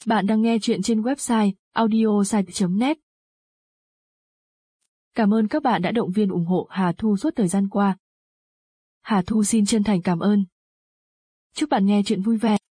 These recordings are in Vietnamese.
Bạn đang nghe chuyện trên website audiosite.net. Cảm ơn các bạn đã động viên ủng hộ Hà Thu suốt thời gian qua. Hà Thu xin chân thành cảm ơn. Chúc bạn nghe chuyện vui vẻ.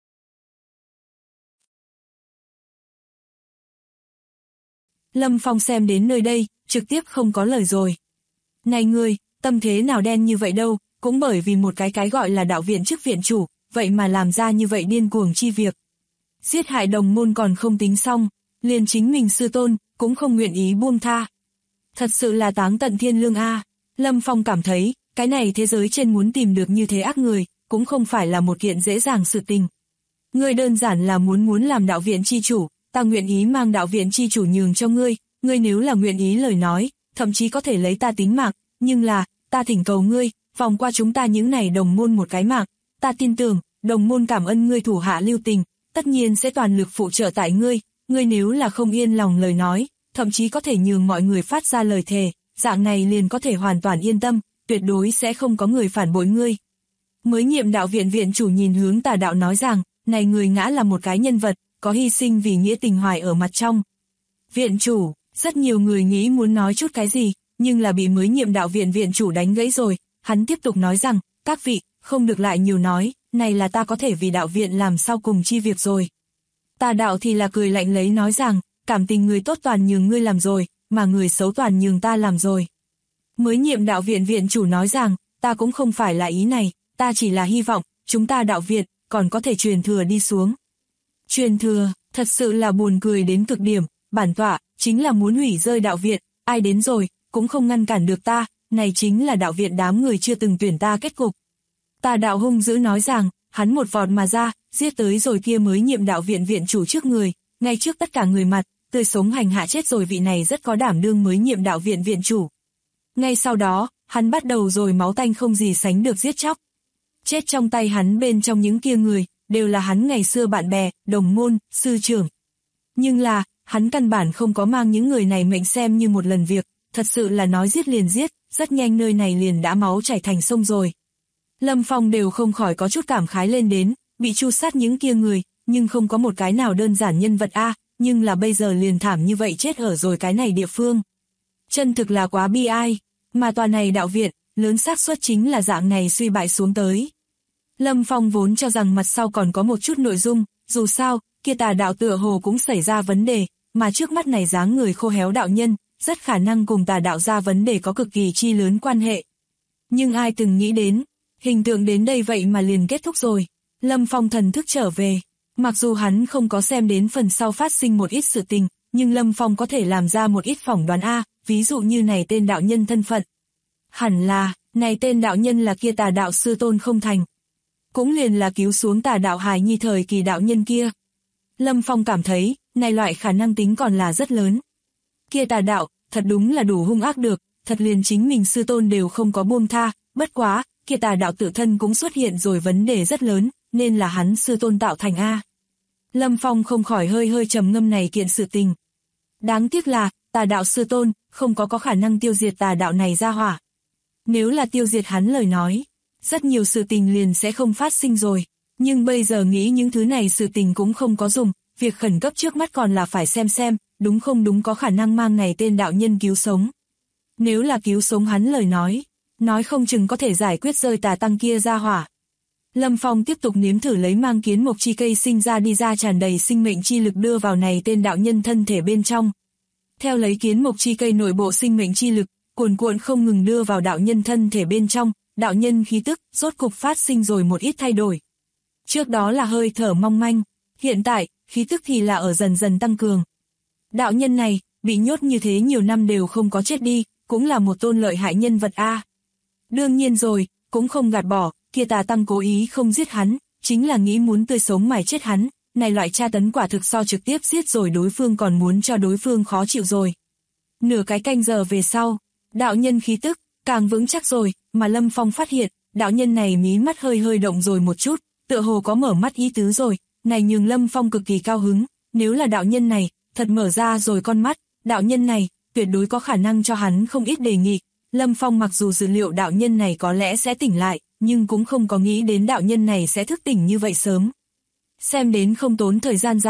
Lâm Phong xem đến nơi đây, trực tiếp không có lời rồi. Này ngươi, tâm thế nào đen như vậy đâu, cũng bởi vì một cái gọi là đạo viện chức viện chủ, vậy mà làm ra như vậy điên cuồng chi việc. Giết hại đồng môn còn không tính xong, liền chính mình sư tôn, cũng không nguyện ý buông tha. Thật sự là táng tận thiên lương a. Lâm Phong cảm thấy, cái này thế giới trên muốn tìm được như thế ác người, cũng không phải là một kiện dễ dàng sự tình. Ngươi đơn giản là muốn làm đạo viện chi chủ, ta nguyện ý mang đạo viện chi chủ nhường cho ngươi, ngươi nếu là nguyện ý lời nói, thậm chí có thể lấy ta tính mạng, nhưng là, ta thỉnh cầu ngươi, vòng qua chúng ta những này đồng môn một cái mạng, ta tin tưởng, đồng môn cảm ơn ngươi thủ hạ lưu tình, tất nhiên sẽ toàn lực phụ trợ tại ngươi nếu là không yên lòng lời nói, thậm chí có thể nhường mọi người phát ra lời thề, dạng này liền có thể hoàn toàn yên tâm, tuyệt đối sẽ không có người phản bội ngươi. Mới nhiệm đạo viện viện chủ nhìn hướng Tà Đạo nói rằng, này người ngã là một cái nhân vật, có hy sinh vì nghĩa tình hoài ở mặt trong. Viện chủ, rất nhiều người nghĩ muốn nói chút cái gì, nhưng là bị mới nhiệm đạo viện viện chủ đánh gãy rồi, hắn tiếp tục nói rằng, các vị, không được lại nhiều nói, này là ta có thể vì đạo viện làm sau cùng chi việc rồi. Tà Đạo thì là cười lạnh lấy nói rằng, cảm tình người tốt toàn nhường ngươi làm rồi, mà người xấu toàn nhường ta làm rồi. Mới nhiệm đạo viện viện chủ nói rằng, ta cũng không phải là ý này, ta chỉ là hy vọng, chúng ta đạo viện, còn có thể truyền thừa đi xuống. Truyền thừa, thật sự là buồn cười đến cực điểm, bản tọa, chính là muốn hủy rơi đạo viện, ai đến rồi, cũng không ngăn cản được ta, này chính là đạo viện đám người chưa từng tuyển ta kết cục. Tà Đạo hung dữ nói rằng, hắn một vọt mà ra, giết tới rồi kia mới nhiệm đạo viện viện chủ trước người, ngay trước tất cả người mặt, tươi sống hành hạ chết rồi vị này rất có đảm đương mới nhiệm đạo viện viện chủ. Ngay sau đó, hắn bắt đầu rồi máu tanh không gì sánh được giết chóc. Chết trong tay hắn bên trong những kia người, đều là hắn ngày xưa bạn bè, đồng môn, sư trưởng. Nhưng là, hắn căn bản không có mang những người này mệnh xem như một lần việc, thật sự là nói giết liền giết, rất nhanh nơi này liền đã máu chảy thành sông rồi. Lâm Phong đều không khỏi có chút cảm khái lên đến, bị tru sát những kia người, nhưng không có một cái nào đơn giản nhân vật a, nhưng là bây giờ liền thảm như vậy chết ở rồi cái này địa phương. Chân thực là quá bi ai, mà tòa này đạo viện, lớn xác suất chính là dạng này suy bại xuống tới. Lâm Phong vốn cho rằng mặt sau còn có một chút nội dung, dù sao, kia Tà Đạo tựa hồ cũng xảy ra vấn đề, mà trước mắt này dáng người khô héo đạo nhân, rất khả năng cùng Tà Đạo ra vấn đề có cực kỳ chi lớn quan hệ. Nhưng ai từng nghĩ đến, hình tượng đến đây vậy mà liền kết thúc rồi. Lâm Phong thần thức trở về, mặc dù hắn không có xem đến phần sau phát sinh một ít sự tình, nhưng Lâm Phong có thể làm ra một ít phỏng đoán a, ví dụ như này tên đạo nhân thân phận. Hẳn là, này tên đạo nhân là kia Tà Đạo sư tôn không thành. Cũng liền là cứu xuống Tà Đạo hài nhi thời kỳ đạo nhân kia. Lâm Phong cảm thấy, này loại khả năng tính còn là rất lớn. Kia Tà Đạo, thật đúng là đủ hung ác được, thật liền chính mình sư tôn đều không có buông tha, bất quá, kia Tà Đạo tự thân cũng xuất hiện rồi vấn đề rất lớn, nên là hắn sư tôn tạo thành a. Lâm Phong không khỏi hơi trầm ngâm này kiện sự tình. Đáng tiếc là, Tà Đạo sư tôn, không có khả năng tiêu diệt Tà Đạo này ra hỏa. Nếu là tiêu diệt hắn lời nói, rất nhiều sự tình liền sẽ không phát sinh rồi. Nhưng bây giờ nghĩ những thứ này sự tình cũng không có dùng, việc khẩn cấp trước mắt còn là phải xem, đúng không đúng có khả năng mang này tên đạo nhân cứu sống. Nếu là cứu sống hắn lời nói không chừng có thể giải quyết rơi Tà Tăng kia ra hỏa. Lâm Phong tiếp tục nếm thử lấy mang kiến mộc chi cây sinh ra đi ra tràn đầy sinh mệnh chi lực đưa vào này tên đạo nhân thân thể bên trong. Theo lấy kiến mộc chi cây nội bộ sinh mệnh chi lực, cuồn cuộn không ngừng đưa vào đạo nhân thân thể bên trong, đạo nhân khí tức, rốt cục phát sinh rồi một ít thay đổi. Trước đó là hơi thở mong manh, hiện tại, khí tức thì là ở dần dần tăng cường. Đạo nhân này, bị nhốt như thế nhiều năm đều không có chết đi, cũng là một tôn lợi hại nhân vật a. Đương nhiên rồi, cũng không gạt bỏ, kia Tà Tăng cố ý không giết hắn, chính là nghĩ muốn tươi sống mài chết hắn, này loại tra tấn quả thực so trực tiếp giết rồi đối phương còn muốn cho đối phương khó chịu rồi. Nửa cái canh giờ về sau, đạo nhân khí tức, càng vững chắc rồi, mà Lâm Phong phát hiện, đạo nhân này mí mắt hơi động rồi một chút, tựa hồ có mở mắt ý tứ rồi, này nhường Lâm Phong cực kỳ cao hứng, nếu là đạo nhân này, thật mở ra rồi con mắt, đạo nhân này, tuyệt đối có khả năng cho hắn không ít đề nghị. Lâm Phong mặc dù dự liệu đạo nhân này có lẽ sẽ tỉnh lại, nhưng cũng không có nghĩ đến đạo nhân này sẽ thức tỉnh như vậy sớm. Xem đến không tốn thời gian dài,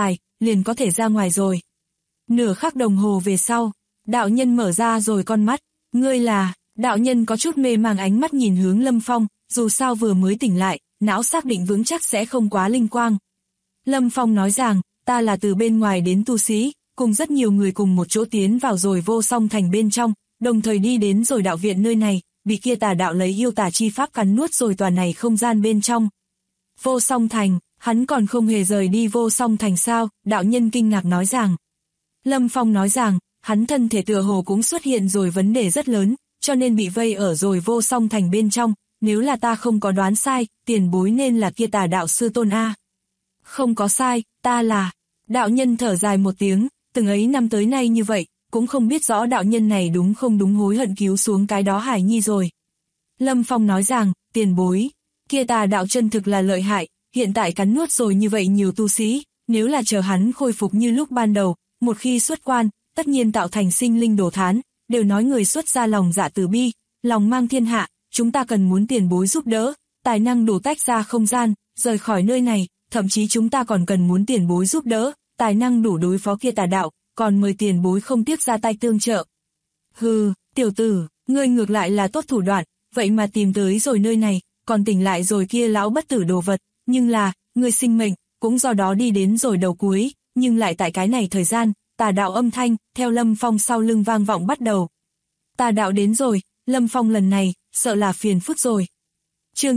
liền có thể ra ngoài rồi. Nửa khắc đồng hồ về sau, đạo nhân mở ra rồi con mắt, ngươi là, đạo nhân có chút mê mang ánh mắt nhìn hướng Lâm Phong, dù sao vừa mới tỉnh lại, não xác định vững chắc sẽ không quá linh quang. Lâm Phong nói rằng, ta là từ bên ngoài đến tu sĩ, cùng rất nhiều người cùng một chỗ tiến vào rồi Vô Song Thành bên trong, đồng thời đi đến rồi đạo viện nơi này, bị kia tà đạo lấy yêu tà chi pháp cắn nuốt rồi tòa này không gian bên trong. Vô Song Thành, hắn còn không hề rời đi Vô Song Thành sao, đạo nhân kinh ngạc nói rằng. Lâm Phong nói rằng, hắn thân thể tựa hồ cũng xuất hiện rồi vấn đề rất lớn, cho nên bị vây ở rồi Vô Song Thành bên trong, nếu là ta không có đoán sai, tiền bối nên là kia tà đạo sư tôn A. Không có sai, ta là, đạo nhân thở dài một tiếng, từng ấy năm tới nay như vậy, cũng không biết rõ đạo nhân này đúng không đúng hối hận cứu xuống cái đó Hải Nhi rồi. Lâm Phong nói rằng, tiền bối, kia tà đạo chân thực là lợi hại, hiện tại cắn nuốt rồi như vậy nhiều tu sĩ, nếu là chờ hắn khôi phục như lúc ban đầu, một khi xuất quan, tất nhiên tạo thành sinh linh đổ thán, đều nói người xuất ra lòng dạ từ bi, lòng mang thiên hạ, chúng ta cần muốn tiền bối giúp đỡ, tài năng đủ tách ra không gian, rời khỏi nơi này, thậm chí chúng ta còn cần muốn tiền bối giúp đỡ, tài năng đủ đối phó kia tà đạo, còn mời tiền bối không tiếc ra tay tương trợ. Hừ, tiểu tử, ngươi ngược lại là tốt thủ đoạn, vậy mà tìm tới rồi nơi này, còn tỉnh lại rồi kia lão bất tử đồ vật, nhưng là, ngươi sinh mệnh, cũng do đó đi đến rồi đầu cuối, nhưng lại tại cái này thời gian, tà đạo âm thanh, theo Lâm Phong sau lưng vang vọng bắt đầu. Tà đạo đến rồi, Lâm Phong lần này, sợ là phiền phức rồi. Chương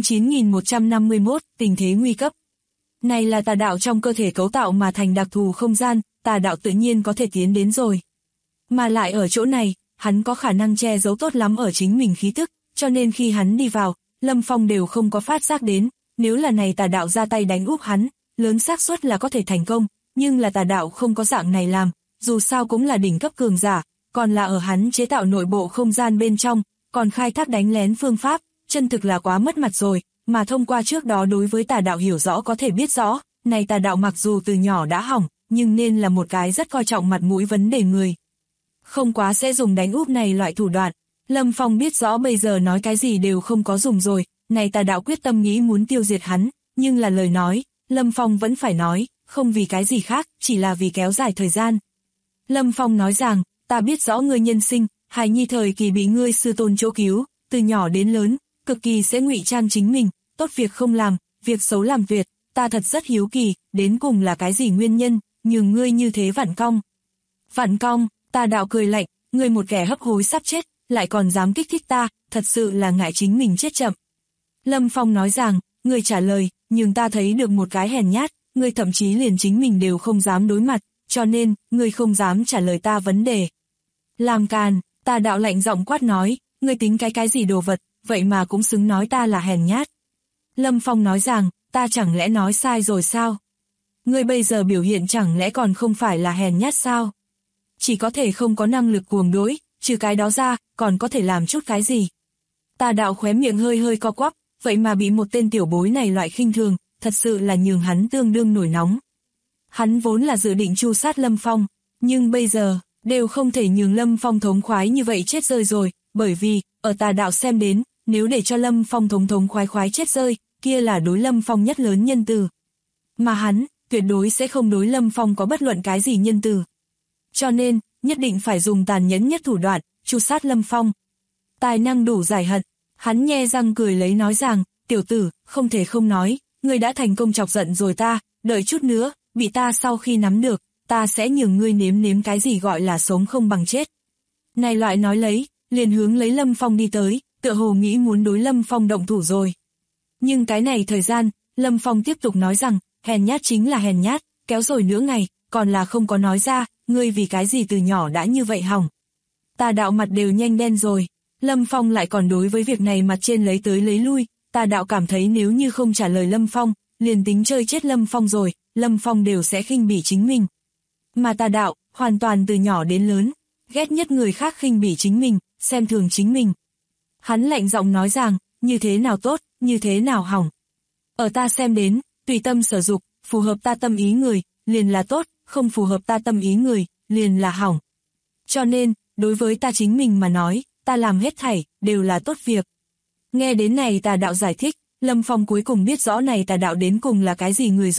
9151, tình thế nguy cấp. Này là tà đạo trong cơ thể cấu tạo mà thành đặc thù không gian, tà đạo tự nhiên có thể tiến đến rồi. Mà lại ở chỗ này, hắn có khả năng che giấu tốt lắm ở chính mình khí tức, cho nên khi hắn đi vào, Lâm Phong đều không có phát giác đến, nếu là này tà đạo ra tay đánh úp hắn, lớn xác suất là có thể thành công, nhưng là tà đạo không có dạng này làm, dù sao cũng là đỉnh cấp cường giả, còn là ở hắn chế tạo nội bộ không gian bên trong, còn khai thác đánh lén phương pháp, chân thực là quá mất mặt rồi, mà thông qua trước đó đối với tà đạo hiểu rõ có thể biết rõ, này tà đạo mặc dù từ nhỏ đã hỏng, nhưng nên là một cái rất coi trọng mặt mũi vấn đề người. Không quá sẽ dùng đánh úp này loại thủ đoạn, Lâm Phong biết rõ bây giờ nói cái gì đều không có dùng rồi, này tà đạo quyết tâm nghĩ muốn tiêu diệt hắn, nhưng là lời nói, Lâm Phong vẫn phải nói, không vì cái gì khác, chỉ là vì kéo dài thời gian. Lâm Phong nói rằng, ta biết rõ ngươi nhân sinh, Hải Nhi thời kỳ bị ngươi sư tôn chỗ cứu, từ nhỏ đến lớn, cực kỳ sẽ ngụy trang chính mình, tốt việc không làm, việc xấu làm tuyệt, ta thật rất hiếu kỳ, đến cùng là cái gì nguyên nhân, nhường ngươi như thế vặn cong. Vặn cong, tà đạo cười lạnh, ngươi một kẻ hấp hối sắp chết, lại còn dám kích thích ta, thật sự là ngại chính mình chết chậm. Lâm Phong nói rằng, ngươi trả lời, nhưng ta thấy được một cái hèn nhát, ngươi thậm chí liền chính mình đều không dám đối mặt, cho nên, ngươi không dám trả lời ta vấn đề. Làm càn, tà đạo lạnh giọng quát nói, ngươi tính cái gì đồ vật, vậy mà cũng xứng nói ta là hèn nhát. Lâm Phong nói rằng, ta chẳng lẽ nói sai rồi sao? Ngươi bây giờ biểu hiện chẳng lẽ còn không phải là hèn nhát sao? Chỉ có thể không có năng lực cuồng đối, trừ cái đó ra, còn có thể làm chút cái gì? Tà đạo khóe miệng hơi hơi co quắp, vậy mà bị một tên tiểu bối này loại khinh thường, thật sự là nhường hắn tương đương nổi nóng. Hắn vốn là dự định tru sát Lâm Phong, nhưng bây giờ, đều không thể nhường Lâm Phong thống khoái như vậy chết rơi rồi, bởi vì, ở tà đạo xem đến, nếu để cho Lâm Phong thống khoái chết rơi, kia là đối Lâm Phong nhất lớn nhân từ. Mà hắn, tuyệt đối sẽ không đối Lâm Phong có bất luận cái gì nhân từ. Cho nên, nhất định phải dùng tàn nhẫn nhất thủ đoạn, tru sát Lâm Phong. Tài năng đủ giải hận, hắn nhe răng cười lấy nói rằng, tiểu tử, không thể không nói, ngươi đã thành công chọc giận rồi ta, đợi chút nữa, bị ta sau khi nắm được, ta sẽ nhường ngươi nếm cái gì gọi là sống không bằng chết. Này loại nói lấy, liền hướng lấy Lâm Phong đi tới, tựa hồ nghĩ muốn đối Lâm Phong động thủ rồi. Nhưng cái này thời gian, Lâm Phong tiếp tục nói rằng, hèn nhát chính là hèn nhát, kéo rồi nửa ngày, còn là không có nói ra, ngươi vì cái gì từ nhỏ đã như vậy hỏng. Tà đạo mặt đều nhanh đen rồi, Lâm Phong lại còn đối với việc này mặt trên lấy tới lấy lui, tà đạo cảm thấy nếu như không trả lời Lâm Phong, liền tính chơi chết Lâm Phong rồi, Lâm Phong đều sẽ khinh bỉ chính mình. Mà tà đạo, hoàn toàn từ nhỏ đến lớn, ghét nhất người khác khinh bỉ chính mình, xem thường chính mình. Hắn lạnh giọng nói rằng, như thế nào tốt, như thế nào hỏng. Ở ta xem đến, tùy tâm sở dục, phù hợp ta tâm ý người, liền là tốt, không phù hợp ta tâm ý người, liền là hỏng. Cho nên, đối với ta chính mình mà nói, ta làm hết thảy, đều là tốt việc. Nghe đến này tà đạo giải thích, Lâm Phong cuối cùng biết rõ này tà đạo đến cùng là cái gì người rồi,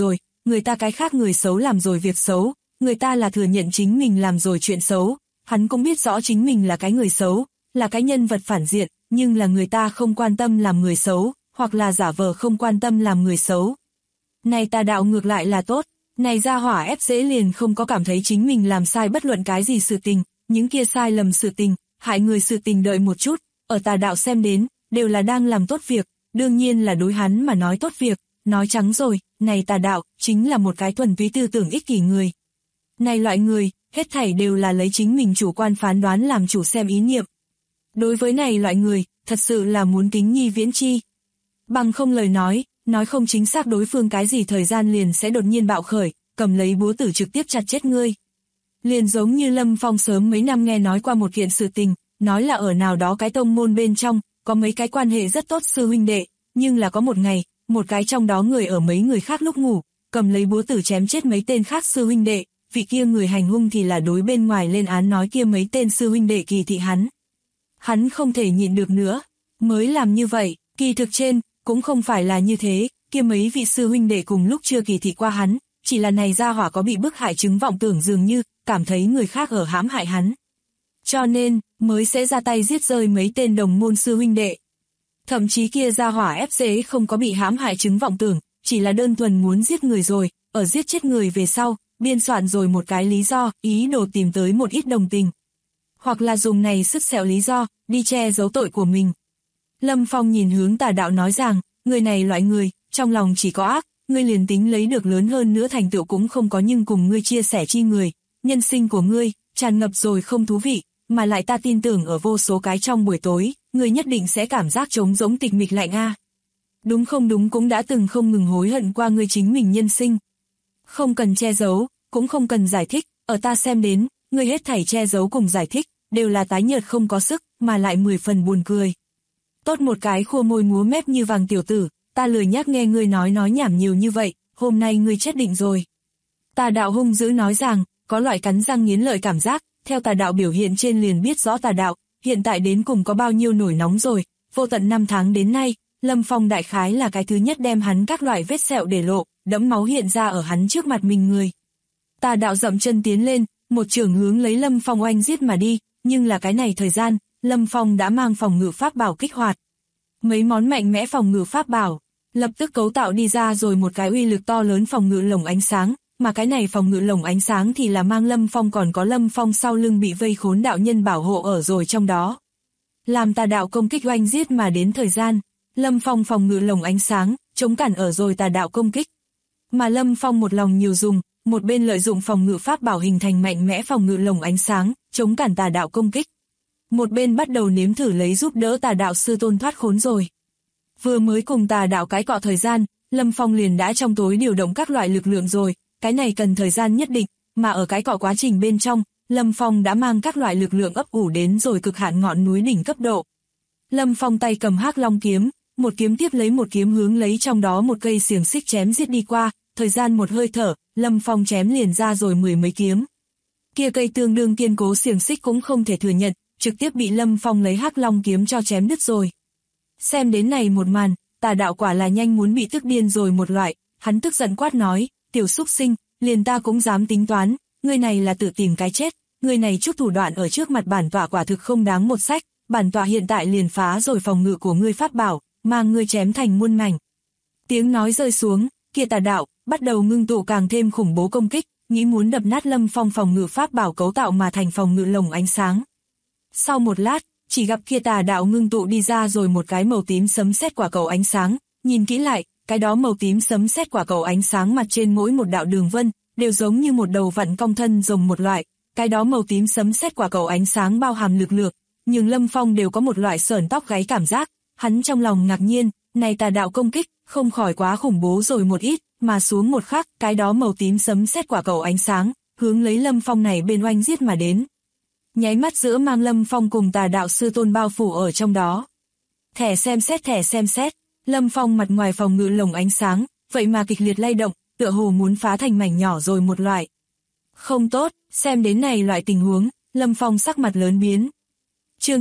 người ta cái khác người xấu làm rồi việc xấu, người ta là thừa nhận chính mình làm rồi chuyện xấu, hắn cũng biết rõ chính mình là cái người xấu, là cái nhân vật phản diện, nhưng là người ta không quan tâm làm người xấu, hoặc là giả vờ không quan tâm làm người xấu. Này Tà Đạo ngược lại là tốt, này gia hỏa ép dễ liền không có cảm thấy chính mình làm sai bất luận cái gì sự tình, những kia sai lầm sự tình, hại người sự tình đợi một chút, ở Tà Đạo xem đến, đều là đang làm tốt việc, đương nhiên là đối hắn mà nói tốt việc, nói trắng rồi, này Tà Đạo, chính là một cái thuần túy tư tưởng ích kỷ người. Này loại người, hết thảy đều là lấy chính mình chủ quan phán đoán làm chủ xem ý niệm. Đối với này loại người, thật sự là muốn kính nhi viễn chi. Bằng không lời nói không chính xác đối phương cái gì thời gian liền sẽ đột nhiên bạo khởi, cầm lấy búa tử trực tiếp chặt chết ngươi. Liền giống như Lâm Phong sớm mấy năm nghe nói qua một kiện sự tình, nói là ở nào đó cái tông môn bên trong, có mấy cái quan hệ rất tốt sư huynh đệ, nhưng là có một ngày, một cái trong đó người ở mấy người khác lúc ngủ, cầm lấy búa tử chém chết mấy tên khác sư huynh đệ, vị kia người hành hung thì là đối bên ngoài lên án nói kia mấy tên sư huynh đệ kỳ thị hắn. Hắn không thể nhịn được nữa, mới làm như vậy, kỳ thực trên, cũng không phải là như thế, kia mấy vị sư huynh đệ cùng lúc chưa kỳ thị qua hắn, chỉ là này gia hỏa có bị bức hại chứng vọng tưởng dường như, cảm thấy người khác ở hãm hại hắn. Cho nên, mới sẽ ra tay giết rơi mấy tên đồng môn sư huynh đệ. Thậm chí kia gia hỏa ép dễ không có bị hãm hại chứng vọng tưởng, chỉ là đơn thuần muốn giết người rồi, ở giết chết người về sau, biên soạn rồi một cái lý do, ý đồ tìm tới một ít đồng tình. Hoặc là dùng này sứt sẹo lý do, đi che giấu tội của mình. Lâm Phong nhìn hướng Tà Đạo nói rằng, người này loại người, trong lòng chỉ có ác, ngươi liền tính lấy được lớn hơn nữa thành tựu cũng không có nhưng cùng ngươi chia sẻ chi người, nhân sinh của ngươi, tràn ngập rồi không thú vị, mà lại ta tin tưởng ở vô số cái trong buổi tối, ngươi nhất định sẽ cảm giác trống rỗng tịch mịch lạnh a. Đúng không đúng cũng đã từng không ngừng hối hận qua ngươi chính mình nhân sinh. Không cần che giấu, cũng không cần giải thích, ở ta xem đến, ngươi hết thảy che giấu cùng giải thích, đều là tái nhợt không có sức, mà lại 10 phần buồn cười. Tốt một cái khua môi múa mép như vàng tiểu tử, ta lười nhác nghe ngươi nói nhảm nhiều như vậy, hôm nay ngươi chết định rồi. Tà Đạo hung dữ nói rằng, có loại cắn răng nghiến lợi cảm giác, theo Tà Đạo biểu hiện trên liền biết rõ Tà Đạo, hiện tại đến cùng có bao nhiêu nổi nóng rồi, vô tận 5 tháng đến nay, Lâm Phong đại khái là cái thứ nhất đem hắn các loại vết sẹo để lộ, đẫm máu hiện ra ở hắn trước mặt mình người. Tà Đạo dậm chân tiến lên, một chưởng hướng lấy Lâm Phong oanh giết mà đi, nhưng là cái này thời gian, Lâm Phong đã mang phòng ngự pháp bảo kích hoạt. Mấy món mạnh mẽ phòng ngự pháp bảo, lập tức cấu tạo đi ra rồi một cái uy lực to lớn phòng ngự lồng ánh sáng, mà cái này phòng ngự lồng ánh sáng thì là mang Lâm Phong còn có Lâm Phong sau lưng bị vây khốn đạo nhân bảo hộ ở rồi trong đó. Làm Tà Đạo công kích oanh giết mà đến thời gian, Lâm Phong phòng ngự lồng ánh sáng, chống cản ở rồi Tà Đạo công kích. Mà Lâm Phong một lòng nhiều dùng, một bên lợi dụng phòng ngự pháp bảo hình thành mạnh mẽ phòng ngự lồng ánh sáng, chống cản Tà Đạo công kích. Một bên bắt đầu nếm thử lấy giúp đỡ Tà Đạo sư tôn thoát khốn rồi. Vừa mới cùng Tà Đạo cái cọ thời gian, Lâm Phong liền đã trong tối điều động các loại lực lượng rồi, cái này cần thời gian nhất định, mà ở cái cọ quá trình bên trong, Lâm Phong đã mang các loại lực lượng ấp ủ đến rồi cực hạn ngọn núi đỉnh cấp độ. Lâm Phong tay cầm Hắc Long kiếm, một kiếm tiếp lấy một kiếm hướng lấy trong đó một cây xiềng xích chém giết đi qua, thời gian một hơi thở, Lâm Phong chém liền ra rồi 10 mấy kiếm. Kia cây tương đương kiên cố xiềng xích cũng không thể thừa nhận, trực tiếp bị Lâm Phong lấy Hắc Long kiếm cho chém đứt rồi. Xem đến này một màn, Tà Đạo quả là nhanh muốn bị tức điên rồi một loại, hắn tức giận quát nói, tiểu súc sinh, liền ta cũng dám tính toán, ngươi này là tự tìm cái chết, ngươi này chút thủ đoạn ở trước mặt bản tọa quả thực không đáng một sách, bản tọa hiện tại liền phá rồi phòng ngự của ngươi pháp bảo, mang ngươi chém thành muôn mảnh. Tiếng nói rơi xuống, kia Tà Đạo bắt đầu ngưng tụ càng thêm khủng bố công kích, nghĩ muốn đập nát Lâm Phong phòng ngự pháp bảo cấu tạo mà thành phòng ngự lồng ánh sáng. Sau một lát, chỉ gặp kia Tà Đạo ngưng tụ đi ra rồi một cái màu tím sấm sét quả cầu ánh sáng, nhìn kỹ lại, cái đó màu tím sấm sét quả cầu ánh sáng mặt trên mỗi một đạo đường vân, đều giống như một đầu vặn cong thân rồng một loại, cái đó màu tím sấm sét quả cầu ánh sáng bao hàm lực lượng, nhưng Lâm Phong đều có một loại sởn tóc gáy cảm giác, hắn trong lòng ngạc nhiên, này Tà Đạo công kích, không khỏi quá khủng bố rồi một ít, mà xuống một khắc, cái đó màu tím sấm sét quả cầu ánh sáng, hướng lấy Lâm Phong này bên oanh giết mà đến. Nháy mắt giữa mang Lâm Phong cùng Tà Đạo sư tôn bao phủ ở trong đó. Thẻ xem xét, Lâm Phong mặt ngoài phòng ngự lồng ánh sáng, vậy mà kịch liệt lay động, tựa hồ muốn phá thành mảnh nhỏ rồi một loại. Không tốt, xem đến này loại tình huống, Lâm Phong sắc mặt lớn biến. Chương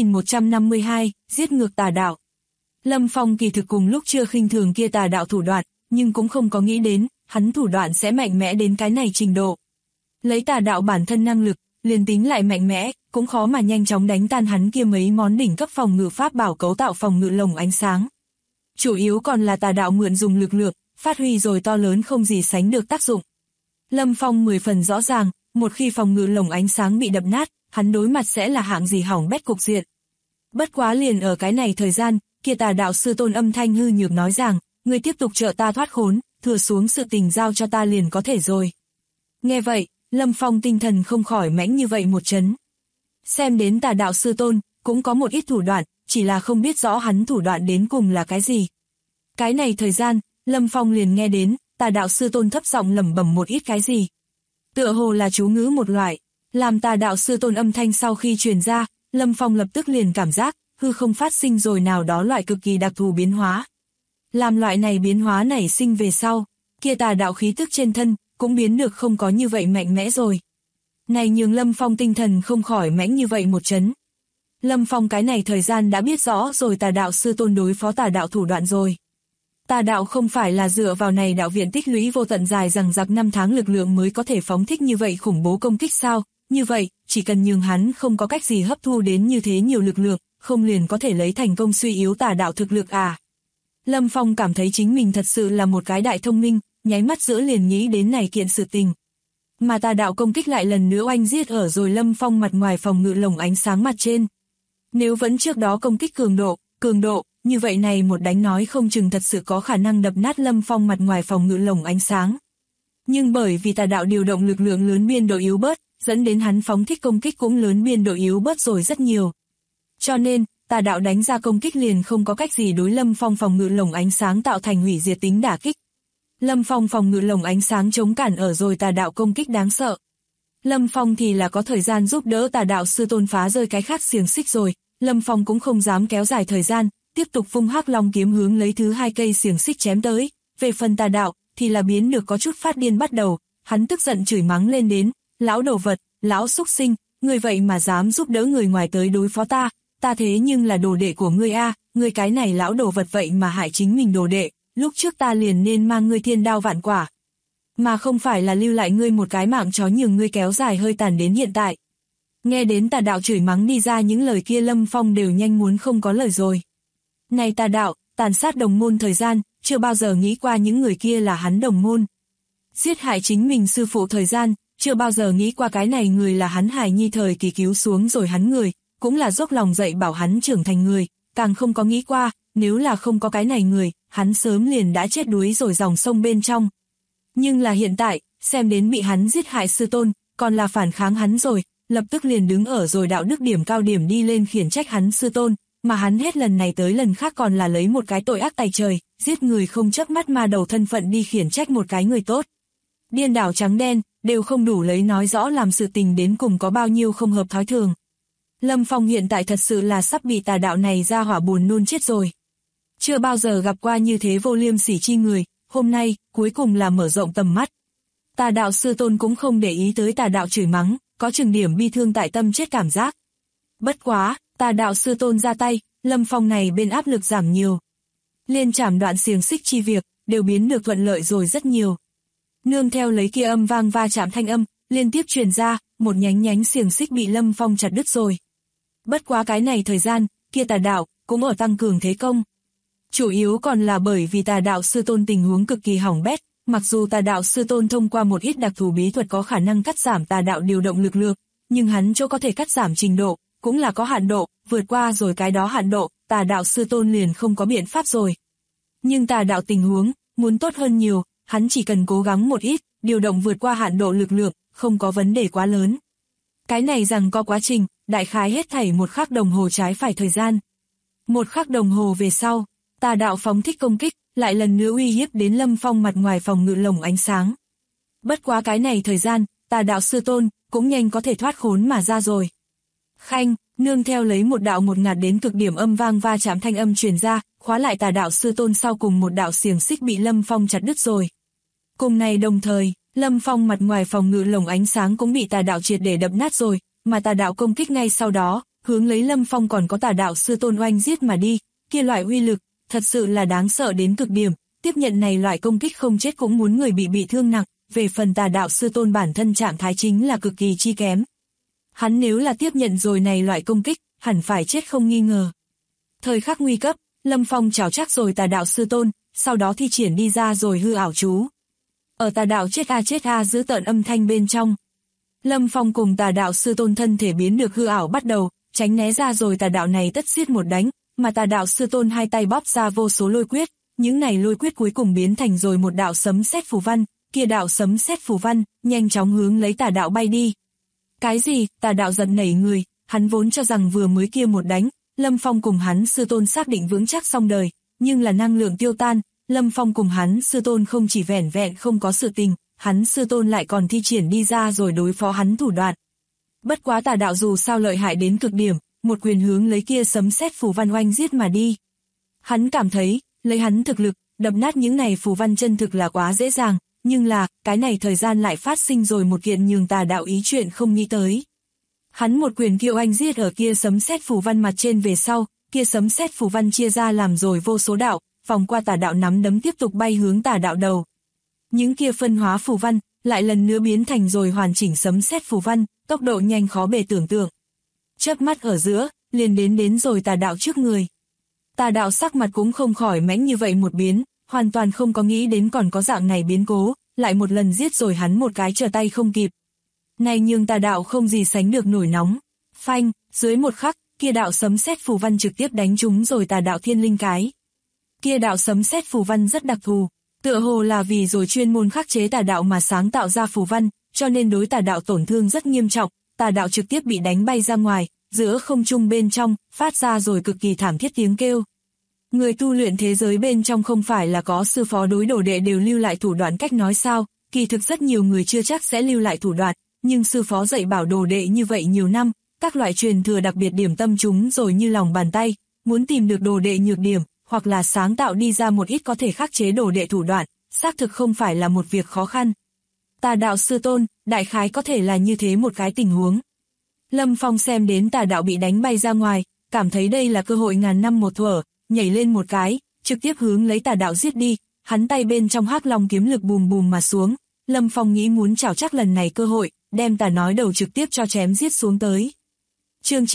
9152, giết ngược Tà Đạo. Lâm Phong kỳ thực cùng lúc chưa khinh thường kia Tà Đạo thủ đoạn, nhưng cũng không có nghĩ đến, hắn thủ đoạn sẽ mạnh mẽ đến cái này trình độ. Lấy tà đạo bản thân năng lực, liền tính lại mạnh mẽ, cũng khó mà nhanh chóng đánh tan hắn kia mấy món đỉnh cấp phòng ngự pháp bảo cấu tạo phòng ngự lồng ánh sáng. Chủ yếu còn là tà đạo mượn dùng lực lượng, phát huy rồi to lớn không gì sánh được tác dụng. Lâm Phong 10 phần rõ ràng, một khi phòng ngự lồng ánh sáng bị đập nát, hắn đối mặt sẽ là hạng gì hỏng bét cục diện. Bất quá liền ở cái này thời gian, kia tà đạo sư tôn âm thanh hư nhược nói rằng, ngươi tiếp tục trợ ta thoát khốn, thừa xuống sự tình giao cho ta liền có thể rồi. Nghe vậy, Lâm Phong tinh thần không khỏi mãnh như vậy một chấn. Xem đến tà đạo sư tôn, cũng có một ít thủ đoạn, chỉ là không biết rõ hắn thủ đoạn đến cùng là cái gì. Cái này thời gian, Lâm Phong liền nghe đến, tà đạo sư tôn thấp giọng lẩm bẩm một ít cái gì. Tựa hồ là chú ngữ một loại, làm tà đạo sư tôn âm thanh sau khi truyền ra, Lâm Phong lập tức liền cảm giác, hư không phát sinh rồi nào đó loại cực kỳ đặc thù biến hóa. Làm loại này biến hóa nảy sinh về sau, kia tà đạo khí tức trên thân, cũng biến được không có như vậy mạnh mẽ rồi. Này nhường Lâm Phong tinh thần không khỏi mãnh như vậy một chấn. Lâm Phong cái này thời gian đã biết rõ rồi tà đạo sư tôn đối phó tà đạo thủ đoạn rồi. Tà đạo không phải là dựa vào này đạo viện tích lũy vô tận dài rằng giặc 5 tháng lực lượng mới có thể phóng thích như vậy khủng bố công kích sao, như vậy, chỉ cần nhường hắn không có cách gì hấp thu đến như thế nhiều lực lượng, không liền có thể lấy thành công suy yếu tà đạo thực lực à. Lâm Phong cảm thấy chính mình thật sự là một cái đại thông minh, nháy mắt giữa liền nghĩ đến này kiện sự tình. Mà tà đạo công kích lại lần nữa oanh giết ở rồi Lâm Phong mặt ngoài phòng ngự lồng ánh sáng mặt trên. Nếu vẫn trước đó công kích cường độ, như vậy này một đánh nói không chừng thật sự có khả năng đập nát Lâm Phong mặt ngoài phòng ngự lồng ánh sáng. Nhưng bởi vì tà đạo điều động lực lượng lớn biên độ yếu bớt, dẫn đến hắn phóng thích công kích cũng lớn biên độ yếu bớt rồi rất nhiều. Cho nên, tà đạo đánh ra công kích liền không có cách gì đối Lâm Phong phòng ngự lồng ánh sáng tạo thành hủy diệt tính đả kích. Lâm Phong phòng ngự lồng ánh sáng chống cản ở rồi tà đạo công kích đáng sợ. Lâm Phong thì là có thời gian giúp đỡ tà đạo sư tôn phá rơi cái khác xiềng xích rồi, Lâm Phong cũng không dám kéo dài thời gian, tiếp tục vung hắc long kiếm hướng lấy thứ 2 cây xiềng xích chém tới. Về phần tà đạo, thì là biến được có chút phát điên bắt đầu, hắn tức giận chửi mắng lên đến, lão đồ vật, lão xúc sinh, ngươi vậy mà dám giúp đỡ người ngoài tới đối phó ta, ta thế nhưng là đồ đệ của ngươi a, ngươi cái này lão đồ vật vậy mà hại chính mình đồ đệ, lúc trước ta liền nên mang ngươi thiên đao vạn quả, mà không phải là lưu lại ngươi một cái mạng chó nhường ngươi kéo dài hơi tàn đến hiện tại. Nghe đến tà đạo chửi mắng đi ra những lời kia Lâm Phong đều nhanh muốn không có lời rồi. Này tà đạo, tàn sát đồng môn thời gian, chưa bao giờ nghĩ qua những người kia là hắn đồng môn. Giết hại chính mình sư phụ thời gian, chưa bao giờ nghĩ qua cái này người là hắn hài nhi thời kỳ cứu xuống rồi hắn người, cũng là dốc lòng dạy bảo hắn trưởng thành người, càng không có nghĩ qua, nếu là không có cái này người, hắn sớm liền đã chết đuối rồi dòng sông bên trong. Nhưng là hiện tại, xem đến bị hắn giết hại sư tôn, còn là phản kháng hắn rồi, lập tức liền đứng ở rồi đạo đức điểm cao điểm đi lên khiển trách hắn sư tôn, mà hắn hết lần này tới lần khác còn là lấy một cái tội ác tày trời, giết người không chớp mắt ma đầu thân phận đi khiển trách một cái người tốt. Điên đảo trắng đen, đều không đủ lấy nói rõ làm sự tình đến cùng có bao nhiêu không hợp thói thường. Lâm Phong hiện tại thật sự là sắp bị tà đạo này ra hỏa buồn nôn chết rồi. Chưa bao giờ gặp qua như thế vô liêm sỉ chi người, hôm nay, cuối cùng là mở rộng tầm mắt. Tà đạo sư tôn cũng không để ý tới tà đạo chửi mắng, có chừng điểm bi thương tại tâm chết cảm giác. Bất quá, tà đạo sư tôn ra tay, Lâm Phong này bên áp lực giảm nhiều. Liên chảm đoạn xiềng xích chi việc, đều biến được thuận lợi rồi rất nhiều. Nương theo lấy kia âm vang va chạm thanh âm, liên tiếp truyền ra, một nhánh xiềng xích bị Lâm Phong chặt đứt rồi. Bất quá cái này thời gian, kia tà đạo, cũng ở tăng cường thế công. Chủ yếu còn là bởi vì tà đạo sư tôn tình huống cực kỳ hỏng bét, mặc dù tà đạo sư tôn thông qua một ít đặc thù bí thuật có khả năng cắt giảm tà đạo điều động lực lượng, nhưng hắn chỗ có thể cắt giảm trình độ, cũng là có hạn độ, vượt qua rồi cái đó hạn độ, tà đạo sư tôn liền không có biện pháp rồi. Nhưng tà đạo tình huống, muốn tốt hơn nhiều, hắn chỉ cần cố gắng một ít, điều động vượt qua hạn độ lực lượng, không có vấn đề quá lớn. Cái này rằng có quá trình, đại khái hết thảy 1 khắc đồng hồ trái phải thời gian. 1 khắc đồng hồ về sau, tà đạo phóng thích công kích, lại lần nữa uy hiếp đến Lâm Phong mặt ngoài phòng ngự lồng ánh sáng. Bất quá cái này thời gian, tà đạo sư tôn, cũng nhanh có thể thoát khốn mà ra rồi. Khanh, nương theo lấy một đạo một ngạt đến cực điểm âm vang va chạm thanh âm truyền ra, khóa lại tà đạo sư tôn sau cùng một đạo xiềng xích bị Lâm Phong chặt đứt rồi. Cùng này đồng thời, Lâm Phong mặt ngoài phòng ngự lồng ánh sáng cũng bị tà đạo triệt để đập nát rồi, mà tà đạo công kích ngay sau đó, hướng lấy Lâm Phong còn có tà đạo sư tôn oanh giết mà đi, kia loại uy lực, thật sự là đáng sợ đến cực điểm, tiếp nhận này loại công kích không chết cũng muốn người bị thương nặng, về phần Tà đạo sư tôn bản thân trạng thái chính là cực kỳ chi kém. Hắn nếu là tiếp nhận rồi này loại công kích, hẳn phải chết không nghi ngờ. Thời khắc nguy cấp, Lâm Phong chào chắc rồi Tà đạo sư tôn, sau đó thi triển đi ra rồi hư ảo chú. Ở Tà đạo chết a giữ tợn âm thanh bên trong. Lâm Phong cùng Tà đạo sư tôn thân thể biến được hư ảo bắt đầu, tránh né ra rồi Tà đạo này tất giết một đánh, mà Tà đạo sư tôn hai tay bóp ra vô số lôi quyết, những này lôi quyết cuối cùng biến thành rồi một đạo sấm sét phù văn, kia đạo sấm sét phù văn, nhanh chóng hướng lấy Tà đạo bay đi. Cái gì? Tà đạo giận nảy người, hắn vốn cho rằng vừa mới kia một đánh, Lâm Phong cùng hắn sư tôn xác định vững chắc xong đời, nhưng là năng lượng tiêu tan, Lâm Phong cùng hắn sư tôn không chỉ vẻn vẹn không có sự tình, hắn sư tôn lại còn thi triển đi ra rồi đối phó hắn thủ đoạn. Bất quá Tà đạo dù sao lợi hại đến cực điểm, một quyền hướng lấy kia sấm sét phù văn oanh giết mà đi. Hắn cảm thấy, lấy hắn thực lực, đập nát những này phù văn chân thực là quá dễ dàng, nhưng là, cái này thời gian lại phát sinh rồi một kiện nhường Tà đạo ý chuyện không nghĩ tới. Hắn một quyền kia oanh giết ở kia sấm sét phù văn mặt trên về sau, kia sấm sét phù văn chia ra làm rồi vô số đạo, vòng qua Tà đạo nắm đấm tiếp tục bay hướng Tà đạo đầu. Những kia phân hóa phù văn, lại lần nữa biến thành rồi hoàn chỉnh sấm sét phù văn, tốc độ nhanh khó bề tưởng tượng. Chớp mắt ở giữa, liền đến rồi Tà đạo trước người. Tà đạo sắc mặt cũng không khỏi mãnh như vậy một biến, hoàn toàn không có nghĩ đến còn có dạng này biến cố, lại một lần giết rồi hắn một cái trở tay không kịp. Này nhưng Tà đạo không gì sánh được nổi nóng. Phanh, dưới một khắc, kia đạo sấm sét phù văn trực tiếp đánh trúng rồi Tà đạo thiên linh cái. Kia đạo sấm sét phù văn rất đặc thù, tựa hồ là vì rồi chuyên môn khắc chế Tà đạo mà sáng tạo ra phù văn, cho nên đối Tà đạo tổn thương rất nghiêm trọng, Tà đạo trực tiếp bị đánh bay ra ngoài, giữa không trung bên trong, phát ra rồi cực kỳ thảm thiết tiếng kêu. Người tu luyện thế giới bên trong không phải là có sư phó đối đồ đệ đều lưu lại thủ đoạn cách nói sao, kỳ thực rất nhiều người chưa chắc sẽ lưu lại thủ đoạn, nhưng sư phó dạy bảo đồ đệ như vậy nhiều năm, các loại truyền thừa đặc biệt điểm tâm chúng rồi như lòng bàn tay, muốn tìm được đồ đệ nhược điểm, hoặc là sáng tạo đi ra một ít có thể khắc chế đồ đệ thủ đoạn, xác thực không phải là một việc khó khăn. Tà đạo sư tôn, đại khái có thể là như thế một cái tình huống. Lâm Phong xem đến Tà đạo bị đánh bay ra ngoài, cảm thấy đây là cơ hội ngàn năm một thuở, nhảy lên một cái, trực tiếp hướng lấy Tà đạo giết đi, hắn tay bên trong hắc long kiếm lực bùm bùm mà xuống, Lâm Phong nghĩ muốn chảo chắc lần này cơ hội, đem Tà nói đầu trực tiếp cho chém giết xuống tới. Chương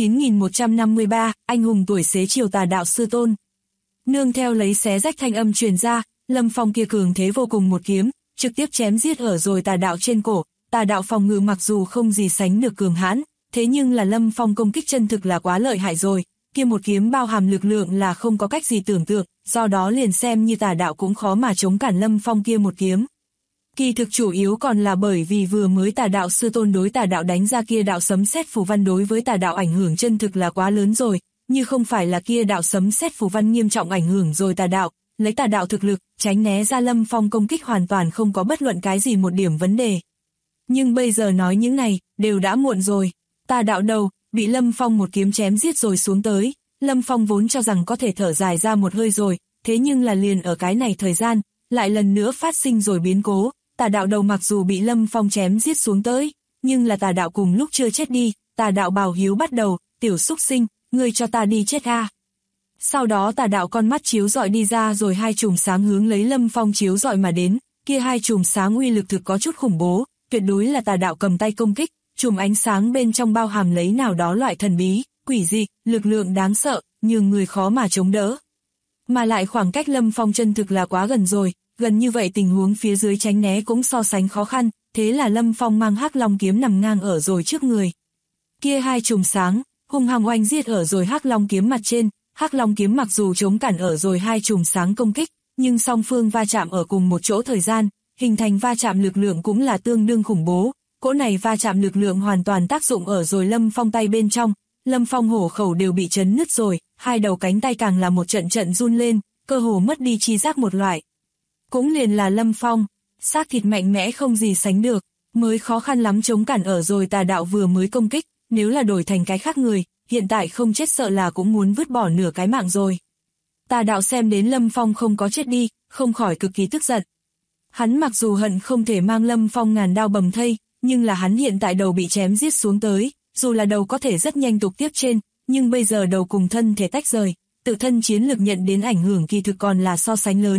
9153, anh hùng tuổi xế chiều Tà đạo sư tôn. Nương theo lấy xé rách thanh âm truyền ra, Lâm Phong kia cường thế vô cùng một kiếm, trực tiếp chém giết ở rồi Tà đạo trên cổ, Tà đạo phòng ngự mặc dù không gì sánh được cường hãn, thế nhưng là Lâm Phong công kích chân thực là quá lợi hại rồi, kia một kiếm bao hàm lực lượng là không có cách gì tưởng tượng, do đó liền xem như Tà đạo cũng khó mà chống cản Lâm Phong kia một kiếm. Kỳ thực chủ yếu còn là bởi vì vừa mới Tà đạo sư tôn đối Tà đạo đánh ra kia đạo sấm sét phù văn đối với Tà đạo ảnh hưởng chân thực là quá lớn rồi, như không phải là kia đạo sấm sét phù văn nghiêm trọng ảnh hưởng rồi Tà đạo, lấy Tà đạo thực lực, tránh né ra Lâm Phong công kích hoàn toàn không có bất luận cái gì một điểm vấn đề. Nhưng bây giờ nói những này, đều đã muộn rồi. Tà đạo đầu, bị Lâm Phong một kiếm chém giết rồi xuống tới, Lâm Phong vốn cho rằng có thể thở dài ra một hơi rồi, thế nhưng là liền ở cái này thời gian, lại lần nữa phát sinh rồi biến cố, Tà đạo đầu mặc dù bị Lâm Phong chém giết xuống tới, nhưng là Tà đạo cùng lúc chưa chết đi, Tà đạo bào hiếu bắt đầu, tiểu xúc sinh, ngươi cho ta đi chết a. Sau đó Tà đạo con mắt chiếu rọi đi ra rồi hai chùm sáng hướng lấy Lâm Phong chiếu rọi mà đến, kia hai chùm sáng uy lực thực có chút khủng bố, tuyệt đối là Tà đạo cầm tay công kích, chùm ánh sáng bên trong bao hàm lấy nào đó loại thần bí, quỷ dị, lực lượng đáng sợ, nhường người khó mà chống đỡ. Mà lại khoảng cách Lâm Phong chân thực là quá gần rồi, gần như vậy tình huống phía dưới tránh né cũng so sánh khó khăn, thế là Lâm Phong mang hắc long kiếm nằm ngang ở rồi trước người. Kia hai chùm sáng, hung hăng oanh giết ở rồi hắc long kiếm mặt trên, hắc long kiếm mặc dù chống cản ở rồi hai chùm sáng công kích, nhưng song phương va chạm ở cùng một chỗ thời gian, hình thành va chạm lực lượng cũng là tương đương khủng bố. Cỗ này va chạm lực lượng hoàn toàn tác dụng ở rồi Lâm Phong tay bên trong, Lâm Phong hổ khẩu đều bị chấn nứt rồi, hai đầu cánh tay càng là một trận trận run lên, cơ hồ mất đi chi giác một loại. Cũng liền là Lâm Phong, xác thịt mạnh mẽ không gì sánh được, mới khó khăn lắm chống cản ở rồi Tà đạo vừa mới công kích, nếu là đổi thành cái khác người, hiện tại không chết sợ là cũng muốn vứt bỏ nửa cái mạng rồi. Tà đạo xem đến Lâm Phong không có chết đi, không khỏi cực kỳ tức giận. Hắn mặc dù hận không thể mang Lâm Phong ngàn đao bầm thây, nhưng là hắn hiện tại đầu bị chém giết xuống tới, dù là đầu có thể rất nhanh tục tiếp trên, nhưng bây giờ đầu cùng thân thể tách rời, tự thân chiến lực nhận đến ảnh hưởng kỳ thực còn là so sánh lớn,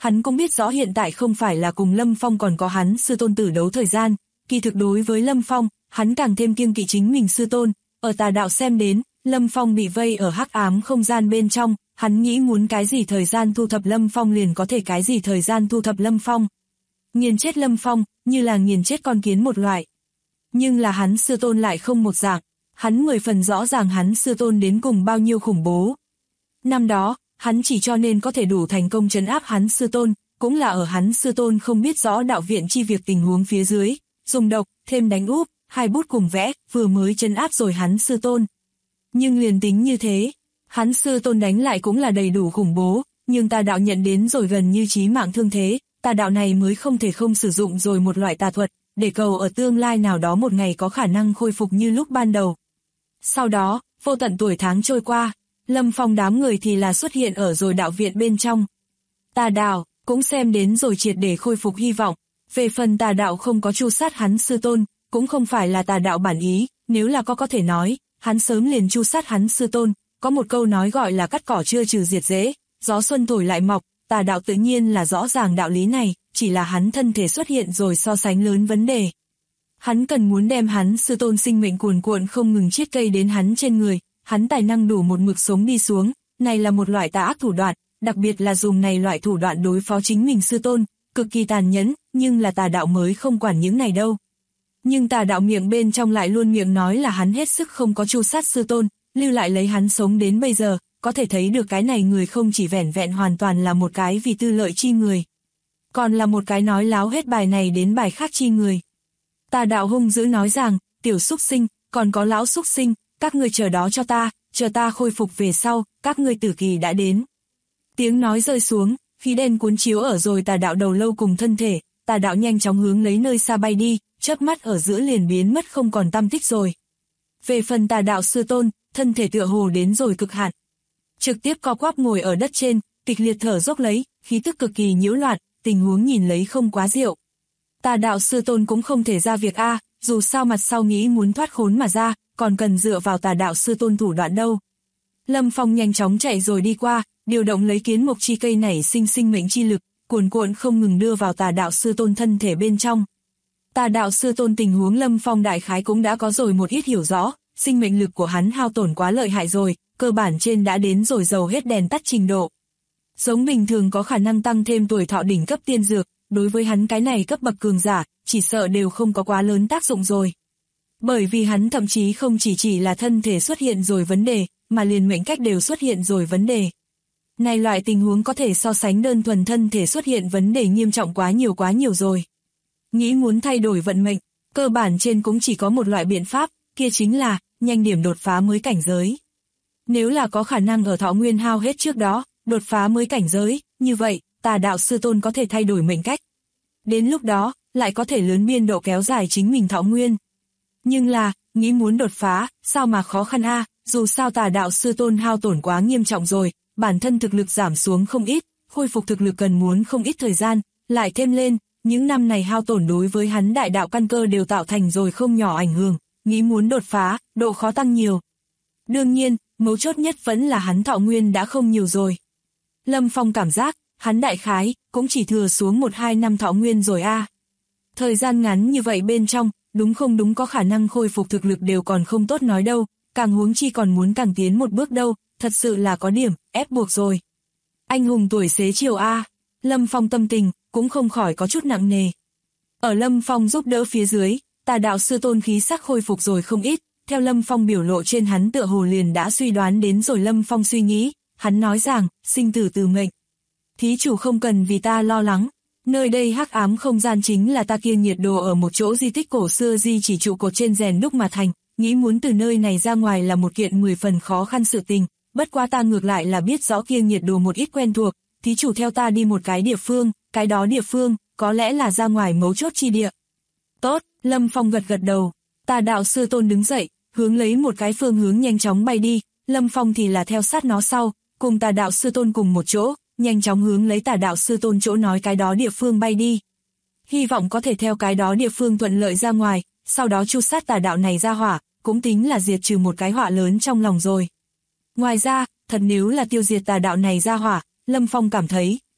hắn cũng biết rõ hiện tại không phải là cùng Lâm Phong còn có hắn sư tôn tử đấu thời gian, kỳ thực đối với Lâm Phong, hắn càng thêm kiêng kỵ chính mình sư tôn, ở tà đạo xem đến, Lâm Phong bị vây ở hắc ám không gian bên trong, hắn nghĩ muốn cái gì thời gian thu thập Lâm Phong liền có thể cái gì thời gian thu thập Lâm Phong. Nghiền chết Lâm Phong, như là nghiền chết con kiến một loại. Nhưng là hắn sư tôn lại không một dạng, hắn 10 phần rõ ràng hắn sư tôn đến cùng bao nhiêu khủng bố. Năm đó, hắn chỉ cho nên có thể đủ thành công trấn áp hắn sư tôn, cũng là ở hắn sư tôn không biết rõ đạo viện chi việc tình huống phía dưới, dùng độc, thêm đánh úp, hai bút cùng vẽ, vừa mới trấn áp rồi hắn sư tôn. Nhưng liền tính như thế, hắn sư tôn đánh lại cũng là đầy đủ khủng bố, nhưng tà đạo nhận đến rồi gần như chí mạng thương thế, tà đạo này mới không thể không sử dụng rồi một loại tà thuật, để cầu ở tương lai nào đó một ngày có khả năng khôi phục như lúc ban đầu. Sau đó, vô tận tuổi tháng trôi qua, Lâm Phong đám người thì là xuất hiện ở rồi đạo viện bên trong. Tà đạo cũng xem đến rồi triệt để khôi phục hy vọng, về phần tà đạo không có tru sát hắn sư tôn, cũng không phải là tà đạo bản ý, nếu là có thể nói, hắn sớm liền tru sát hắn sư tôn, có một câu nói gọi là cắt cỏ chưa trừ diệt rễ, gió xuân thổi lại mọc, tà đạo tự nhiên là rõ ràng đạo lý này, chỉ là hắn thân thể xuất hiện rồi so sánh lớn vấn đề. Hắn cần muốn đem hắn sư tôn sinh mệnh cuồn cuộn không ngừng chiết cây đến hắn trên người, hắn tài năng đủ một mực sống đi xuống, này là một loại tà ác thủ đoạn, đặc biệt là dùng này loại thủ đoạn đối phó chính mình sư tôn, cực kỳ tàn nhẫn, nhưng là tà đạo mới không quản những này đâu. Nhưng tà đạo miệng bên trong lại luôn miệng nói là hắn hết sức không có tru sát sư tôn, lưu lại lấy hắn sống đến bây giờ, có thể thấy được cái này người không chỉ vẻn vẹn hoàn toàn là một cái vì tư lợi chi người, còn là một cái nói láo hết bài này đến bài khác chi người. Tà đạo hung dữ nói rằng, tiểu xúc sinh, còn có lão xúc sinh, các ngươi chờ đó cho ta, chờ ta khôi phục về sau, các ngươi tử kỳ đã đến. Tiếng nói rơi xuống, khí đen cuốn chiếu ở rồi tà đạo đầu lâu cùng thân thể, tà đạo nhanh chóng hướng lấy nơi xa bay đi, chớp mắt ở giữa liền biến mất không còn tăm tích rồi. Về phần tà đạo sư tôn, thân thể tựa hồ đến rồi cực hạn. Trực tiếp co quắp ngồi ở đất trên, kịch liệt thở dốc lấy, khí tức cực kỳ nhiễu loạn, tình huống nhìn lấy không quá diệu. Tà đạo sư tôn cũng không thể ra việc a, dù sao mặt sau nghĩ muốn thoát khốn mà ra, còn cần dựa vào tà đạo sư tôn thủ đoạn đâu. Lâm Phong nhanh chóng chạy rồi đi qua, điều động lấy kiến mộc chi cây nảy sinh mệnh chi lực, cuồn cuộn không ngừng đưa vào tà đạo sư tôn thân thể bên trong. Tà đạo sư tôn tình huống Lâm Phong đại khái cũng đã có rồi một ít hiểu rõ, sinh mệnh lực của hắn hao tổn quá lợi hại rồi, cơ bản trên đã đến rồi dầu hết đèn tắt trình độ. Giống bình thường có khả năng tăng thêm tuổi thọ đỉnh cấp tiên dược, đối với hắn cái này cấp bậc cường giả, chỉ sợ đều không có quá lớn tác dụng rồi. Bởi vì hắn thậm chí không chỉ là thân thể xuất hiện rồi vấn đề, mà liền mệnh cách đều xuất hiện rồi vấn đề. Này loại tình huống có thể so sánh đơn thuần thân thể xuất hiện vấn đề nghiêm trọng quá nhiều rồi. Nghĩ muốn thay đổi vận mệnh, cơ bản trên cũng chỉ có một loại biện pháp, kia chính là, nhanh điểm đột phá mới cảnh giới. Nếu là có khả năng ở thọ nguyên hao hết trước đó, đột phá mới cảnh giới, như vậy, tà đạo sư tôn có thể thay đổi mệnh cách. Đến lúc đó, lại có thể lớn biên độ kéo dài chính mình thọ nguyên. Nhưng là, nghĩ muốn đột phá, sao mà khó khăn a, dù sao tà đạo sư tôn hao tổn quá nghiêm trọng rồi, bản thân thực lực giảm xuống không ít, khôi phục thực lực cần muốn không ít thời gian, lại thêm lên, những năm này hao tổn đối với hắn đại đạo căn cơ đều tạo thành rồi không nhỏ ảnh hưởng, nghĩ muốn đột phá, độ khó tăng nhiều. Đương nhiên, mấu chốt nhất vẫn là hắn thọ nguyên đã không nhiều rồi. Lâm Phong cảm giác, hắn đại khái, cũng chỉ thừa xuống 1-2 năm thọ nguyên rồi a. Thời gian ngắn như vậy bên trong, đúng không đúng có khả năng khôi phục thực lực đều còn không tốt nói đâu, càng huống chi còn muốn càng tiến một bước đâu, thật sự là có điểm, ép buộc rồi. Anh hùng tuổi xế chiều a, Lâm Phong tâm tình, cũng không khỏi có chút nặng nề. Ở Lâm Phong giúp đỡ phía dưới, tà đạo sư tôn khí sắc khôi phục rồi không ít, theo Lâm Phong biểu lộ trên hắn tựa hồ liền đã suy đoán đến rồi Lâm Phong suy nghĩ, hắn nói rằng, sinh tử từ mệnh. Thí chủ không cần vì ta lo lắng, nơi đây hắc ám không gian chính là ta kia nhiệt đồ ở một chỗ di tích cổ xưa di chỉ trụ cột trên rèn đúc mà thành, nghĩ muốn từ nơi này ra ngoài là một kiện 10 phần khó khăn sự tình, bất quá ta ngược lại là biết rõ kia nhiệt đồ một ít quen thuộc, thí chủ theo ta đi một cái địa phương, cái đó địa phương, có lẽ là ra ngoài mấu chốt chi địa. Tốt, Lâm Phong gật gật đầu, tà đạo sư tôn đứng dậy, hướng lấy một cái phương hướng nhanh chóng bay đi, Lâm Phong thì là theo sát nó sau, cùng tà đạo sư tôn cùng một chỗ, nhanh chóng hướng lấy tà đạo sư tôn chỗ nói cái đó địa phương bay đi. Hy vọng có thể theo cái đó địa phương thuận lợi ra ngoài, sau đó tru sát tà đạo này ra hỏa, cũng tính là diệt trừ một cái họa lớn trong lòng rồi. Ngoài ra, thật nếu là tiêu diệt tà đạo này ra hỏa, Lâm Phong cảm thấy,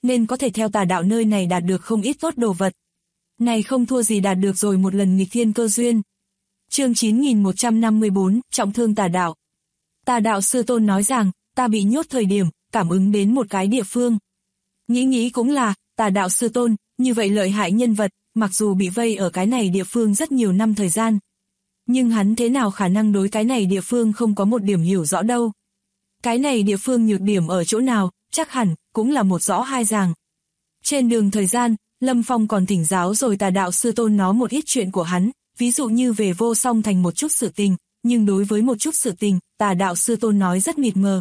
nên có thể theo tà đạo nơi này đạt được không ít tốt đồ vật. Này không thua gì đạt được rồi một lần nghịch thiên cơ duyên. Chương 9154, trọng thương tà đạo. Tà đạo sư tôn nói rằng, ta bị nhốt thời điểm, cảm ứng đến một cái địa phương. Nghĩ cũng là, tà đạo sư tôn, như vậy lợi hại nhân vật, mặc dù bị vây ở cái này địa phương rất nhiều năm thời gian. Nhưng hắn thế nào khả năng đối cái này địa phương không có một điểm hiểu rõ đâu. Cái này địa phương nhược điểm ở chỗ nào, chắc hẳn, cũng là một rõ hai ràng. Trên đường thời gian, Lâm Phong còn thỉnh giáo rồi tà đạo sư tôn nó một ít chuyện của hắn, ví dụ như về Vô Song Thành một chút sự tình, nhưng đối với một chút sự tình, tà đạo sư tôn nói rất mịt mờ.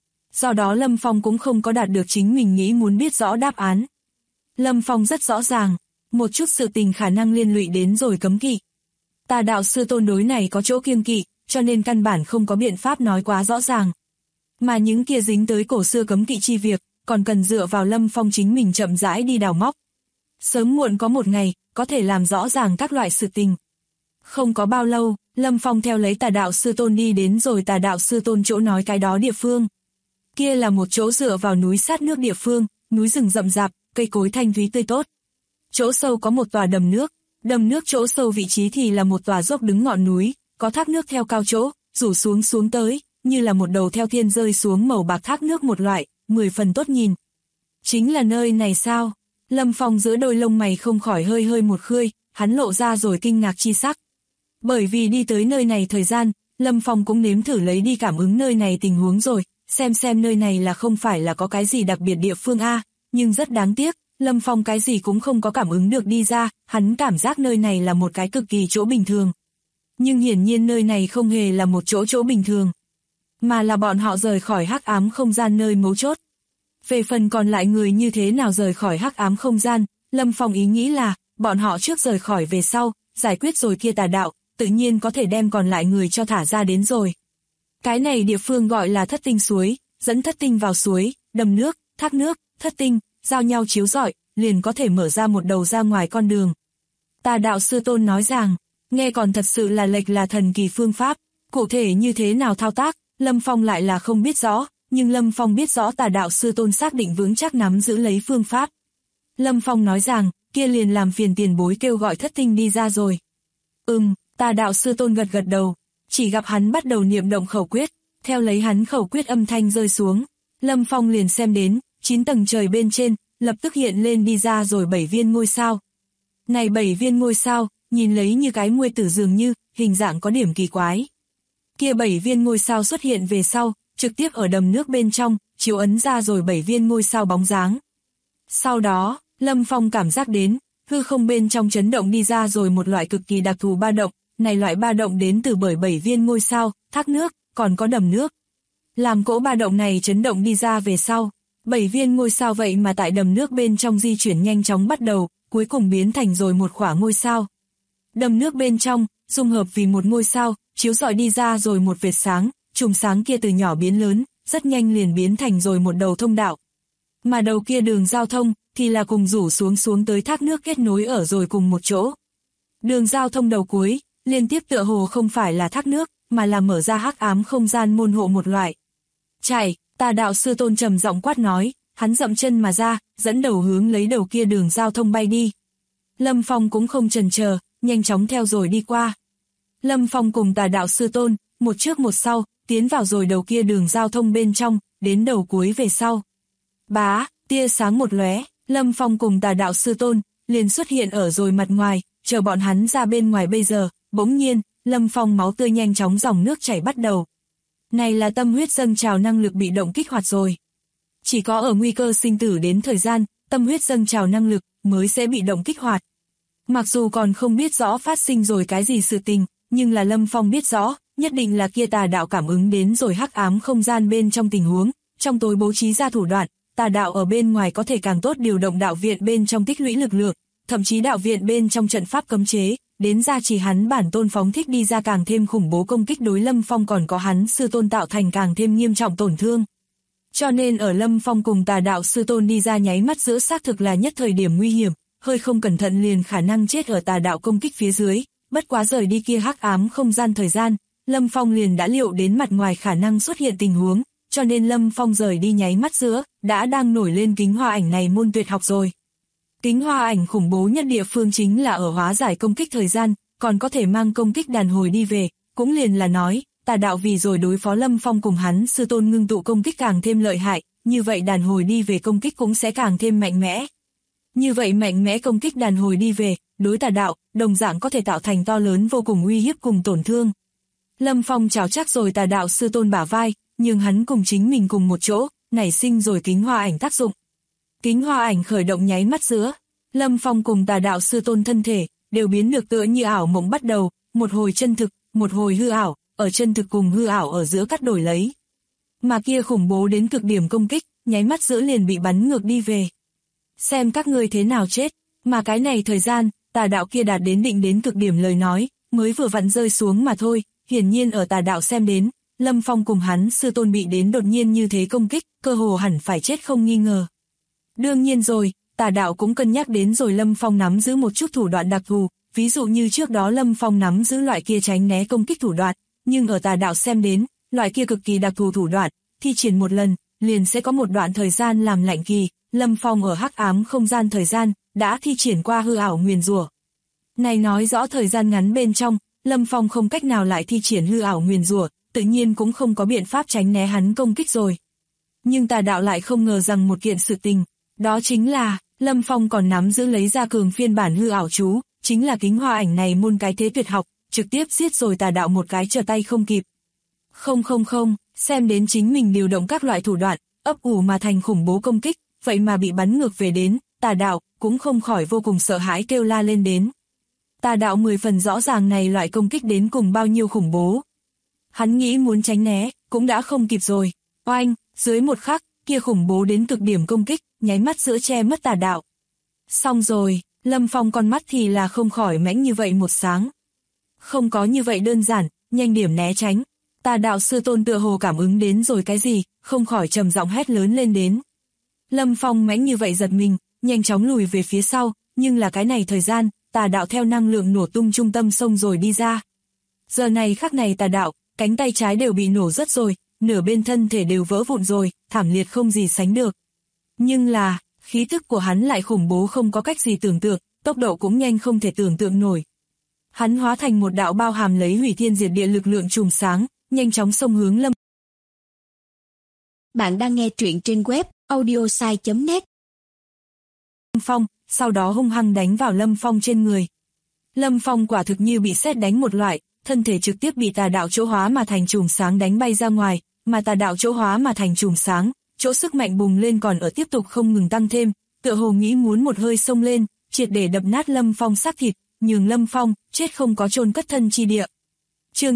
Do đó Lâm Phong cũng không có đạt được chính mình nghĩ muốn biết rõ đáp án. Lâm Phong rất rõ ràng, một chút sự tình khả năng liên lụy đến rồi cấm kỵ. Tà đạo sư tôn đối này có chỗ kiêng kỵ, cho nên căn bản không có biện pháp nói quá rõ ràng. Mà những kia dính tới cổ xưa cấm kỵ chi việc, còn cần dựa vào Lâm Phong chính mình chậm rãi đi đào móc. Sớm muộn có một ngày, có thể làm rõ ràng các loại sự tình. Không có bao lâu, Lâm Phong theo lấy tà đạo sư tôn đi đến rồi tà đạo sư tôn chỗ nói cái đó địa phương. Kia là một chỗ dựa vào núi sát nước địa phương, núi rừng rậm rạp, cây cối thanh thúy tươi tốt. Chỗ sâu có một tòa đầm nước chỗ sâu vị trí thì là một tòa dốc đứng ngọn núi, có thác nước theo cao chỗ, rủ xuống tới, như là một đầu theo thiên rơi xuống màu bạc thác nước một loại, 10 phần tốt nhìn. Chính là nơi này sao? Lâm Phong giữa đôi lông mày không khỏi hơi một khơi, hắn lộ ra rồi kinh ngạc chi sắc. Bởi vì đi tới nơi này thời gian, Lâm Phong cũng nếm thử lấy đi cảm ứng nơi này tình huống rồi, xem nơi này là không phải là có cái gì đặc biệt địa phương a, nhưng rất đáng tiếc, Lâm Phong cái gì cũng không có cảm ứng được đi ra, hắn cảm giác nơi này là một cái cực kỳ chỗ bình thường. Nhưng hiển nhiên nơi này không hề là một chỗ bình thường, mà là bọn họ rời khỏi hắc ám không gian nơi mấu chốt. Về phần còn lại người như thế nào rời khỏi hắc ám không gian, Lâm Phong ý nghĩ là, bọn họ trước rời khỏi về sau, giải quyết rồi kia tà đạo, tự nhiên có thể đem còn lại người cho thả ra đến rồi. Cái này địa phương gọi là Thất Tinh Suối, dẫn thất tinh vào suối, đầm nước, thác nước, thất tinh, giao nhau chiếu rọi, liền có thể mở ra một đầu ra ngoài con đường. Tà đạo sư tôn nói rằng, nghe còn thật sự là lệch là thần kỳ phương pháp, cụ thể như thế nào thao tác, Lâm Phong lại là không biết rõ, nhưng Lâm Phong biết rõ tà đạo sư tôn xác định vững chắc nắm giữ lấy phương pháp. Lâm Phong nói rằng, kia liền làm phiền tiền bối kêu gọi thất tinh đi ra rồi. Tà đạo sư tôn gật đầu, chỉ gặp hắn bắt đầu niệm động khẩu quyết, theo lấy hắn khẩu quyết âm thanh rơi xuống, Lâm Phong liền xem đến, 9 tầng trời bên trên, lập tức hiện lên đi ra rồi 7 viên ngôi sao. Này 7 viên ngôi sao, nhìn lấy như cái muôi tử dường như, hình dạng có điểm kỳ quái. Kia 7 viên ngôi sao xuất hiện về sau, trực tiếp ở đầm nước bên trong, chiếu ấn ra rồi 7 viên ngôi sao bóng dáng. Sau đó, Lâm Phong cảm giác đến, hư không bên trong chấn động đi ra rồi một loại cực kỳ đặc thù ba động, này loại ba động đến từ bởi 7 viên ngôi sao, thác nước, còn có đầm nước. Làm cỗ ba động này chấn động đi ra về sau, 7 viên ngôi sao vậy mà tại đầm nước bên trong di chuyển nhanh chóng bắt đầu, cuối cùng biến thành rồi một khỏa ngôi sao. Đầm nước bên trong, dung hợp vì một ngôi sao, chiếu rọi đi ra rồi một vệt sáng, chùm sáng kia từ nhỏ biến lớn, rất nhanh liền biến thành rồi một đầu thông đạo. Mà đầu kia đường giao thông, thì là cùng rủ xuống tới thác nước kết nối ở rồi cùng một chỗ. Đường giao thông đầu cuối, liên tiếp tựa hồ không phải là thác nước, mà là mở ra hắc ám không gian môn hộ một loại. Chạy, tà đạo sư tôn trầm giọng quát nói, hắn dậm chân mà ra, dẫn đầu hướng lấy đầu kia đường giao thông bay đi. Lâm Phong cũng không chần chờ, nhanh chóng theo rồi đi qua. Lâm Phong cùng tà đạo sư tôn, một trước một sau, tiến vào rồi đầu kia đường giao thông bên trong, đến đầu cuối về sau. Bá, tia sáng một lóe, Lâm Phong cùng tà đạo sư tôn, liền xuất hiện ở rồi mặt ngoài, chờ bọn hắn ra bên ngoài bây giờ, bỗng nhiên, Lâm Phong máu tươi nhanh chóng dòng nước chảy bắt đầu. Này là tâm huyết dâng trào năng lực bị động kích hoạt rồi. Chỉ có ở nguy cơ sinh tử đến thời gian, tâm huyết dâng trào năng lực mới sẽ bị động kích hoạt. Mặc dù còn không biết rõ phát sinh rồi cái gì sự tình, nhưng là Lâm Phong biết rõ, nhất định là kia tà đạo cảm ứng đến rồi hắc ám không gian bên trong tình huống, trong tối bố trí ra thủ đoạn, tà đạo ở bên ngoài có thể càng tốt điều động đạo viện bên trong tích lũy lực lượng, thậm chí đạo viện bên trong trận pháp cấm chế, đến ra chỉ hắn bản tôn phóng thích đi ra càng thêm khủng bố công kích đối Lâm Phong còn có hắn sư tôn tạo thành càng thêm nghiêm trọng tổn thương. Cho nên ở Lâm Phong cùng tà đạo sư tôn đi ra nháy mắt giữa xác thực là nhất thời điểm nguy hiểm, hơi không cẩn thận liền khả năng chết ở tà đạo công kích phía dưới, bất quá rời đi kia hắc ám không gian thời gian, Lâm Phong liền đã liệu đến mặt ngoài khả năng xuất hiện tình huống, cho nên Lâm Phong rời đi nháy mắt giữa, đã đang nổi lên kính hoa ảnh này môn tuyệt học rồi. Kính hoa ảnh khủng bố nhất địa phương chính là ở hóa giải công kích thời gian, còn có thể mang công kích đàn hồi đi về, cũng liền là nói, tà đạo vì rồi đối phó Lâm Phong cùng hắn sư tôn ngưng tụ công kích càng thêm lợi hại, như vậy đàn hồi đi về công kích cũng sẽ càng thêm mạnh mẽ. Như vậy mạnh mẽ công kích đàn hồi đi về, đối tà đạo, đồng dạng có thể tạo thành to lớn vô cùng uy hiếp cùng tổn thương. Lâm Phong chào chắc rồi tà đạo sư tôn bả vai, nhưng hắn cùng chính mình cùng một chỗ, nảy sinh rồi kính hoa ảnh tác dụng. Kính hoa ảnh khởi động nháy mắt giữa, Lâm Phong cùng tà đạo sư tôn thân thể, đều biến được tựa như ảo mộng bắt đầu, một hồi chân thực, một hồi hư ảo, ở chân thực cùng hư ảo ở giữa cắt đổi lấy. Mà kia khủng bố đến cực điểm công kích, nháy mắt giữa liền bị bắn ngược đi về. Xem các ngươi thế nào chết, mà cái này thời gian, tà đạo kia đạt đến định đến cực điểm lời nói, mới vừa vặn rơi xuống mà thôi, hiển nhiên ở tà đạo xem đến, Lâm Phong cùng hắn sư tôn bị đến đột nhiên như thế công kích, cơ hồ hẳn phải chết không nghi ngờ. Đương nhiên rồi, tà đạo cũng cân nhắc đến rồi Lâm Phong nắm giữ một chút thủ đoạn đặc thù, ví dụ như trước đó Lâm Phong nắm giữ loại kia tránh né công kích thủ đoạn, nhưng ở tà đạo xem đến, loại kia cực kỳ đặc thù thủ đoạn, thi triển một lần, liền sẽ có một đoạn thời gian làm lạnh kỳ, Lâm Phong ở hắc ám không gian thời gian, đã thi triển qua hư ảo nguyền rủa. Này nói rõ thời gian ngắn bên trong, Lâm Phong không cách nào lại thi triển hư ảo nguyền rủa, tự nhiên cũng không có biện pháp tránh né hắn công kích rồi. Nhưng tà đạo lại không ngờ rằng một kiện sự tình, đó chính là, Lâm Phong còn nắm giữ lấy ra cường phiên bản hư ảo chú, chính là kính hoa ảnh này môn cái thế tuyệt học, trực tiếp giết rồi tà đạo một cái trở tay không kịp. Không, xem đến chính mình điều động các loại thủ đoạn, ấp ủ mà thành khủng bố công kích, vậy mà bị bắn ngược về đến, tà đạo cũng không khỏi vô cùng sợ hãi kêu la lên đến. Tà đạo 10 phần rõ ràng này loại công kích đến cùng bao nhiêu khủng bố. Hắn nghĩ muốn tránh né, cũng đã không kịp rồi. Oanh, dưới một khắc, kia khủng bố đến cực điểm công kích, nháy mắt giữa che mất tà đạo. Xong rồi, Lâm Phong con mắt thì là không khỏi mãnh như vậy một sáng. Không có như vậy đơn giản, nhanh điểm né tránh. Tà đạo sư tôn tựa hồ cảm ứng đến rồi cái gì, không khỏi trầm giọng hét lớn lên đến. Lâm Phong mãnh như vậy giật mình, nhanh chóng lùi về phía sau, nhưng là cái này thời gian, tà đạo theo năng lượng nổ tung trung tâm xông rồi đi ra. Giờ này khắc này tà đạo, cánh tay trái đều bị nổ rớt rồi, nửa bên thân thể đều vỡ vụn rồi, thảm liệt không gì sánh được. Nhưng là, khí thức của hắn lại khủng bố không có cách gì tưởng tượng, tốc độ cũng nhanh không thể tưởng tượng nổi. Hắn hóa thành một đạo bao hàm lấy hủy thiên diệt địa lực lượng chùm sáng, nhanh chóng xông hướng Lâm. Bạn đang nghe truyện trên web audiosai.net. Phong, sau đó hung hăng đánh vào Lâm Phong trên người. Lâm Phong quả thực như bị sét đánh một loại, thân thể trực tiếp bị tà đạo chỗ hóa mà thành chùm sáng đánh bay ra ngoài, mà tà đạo chỗ hóa mà thành chùm sáng, chỗ sức mạnh bùng lên còn ở tiếp tục không ngừng tăng thêm, tựa hồ nghĩ muốn một hơi xông lên, triệt để đập nát Lâm Phong xác thịt, nhường Lâm Phong chết không có chôn cất thân chi địa. Chương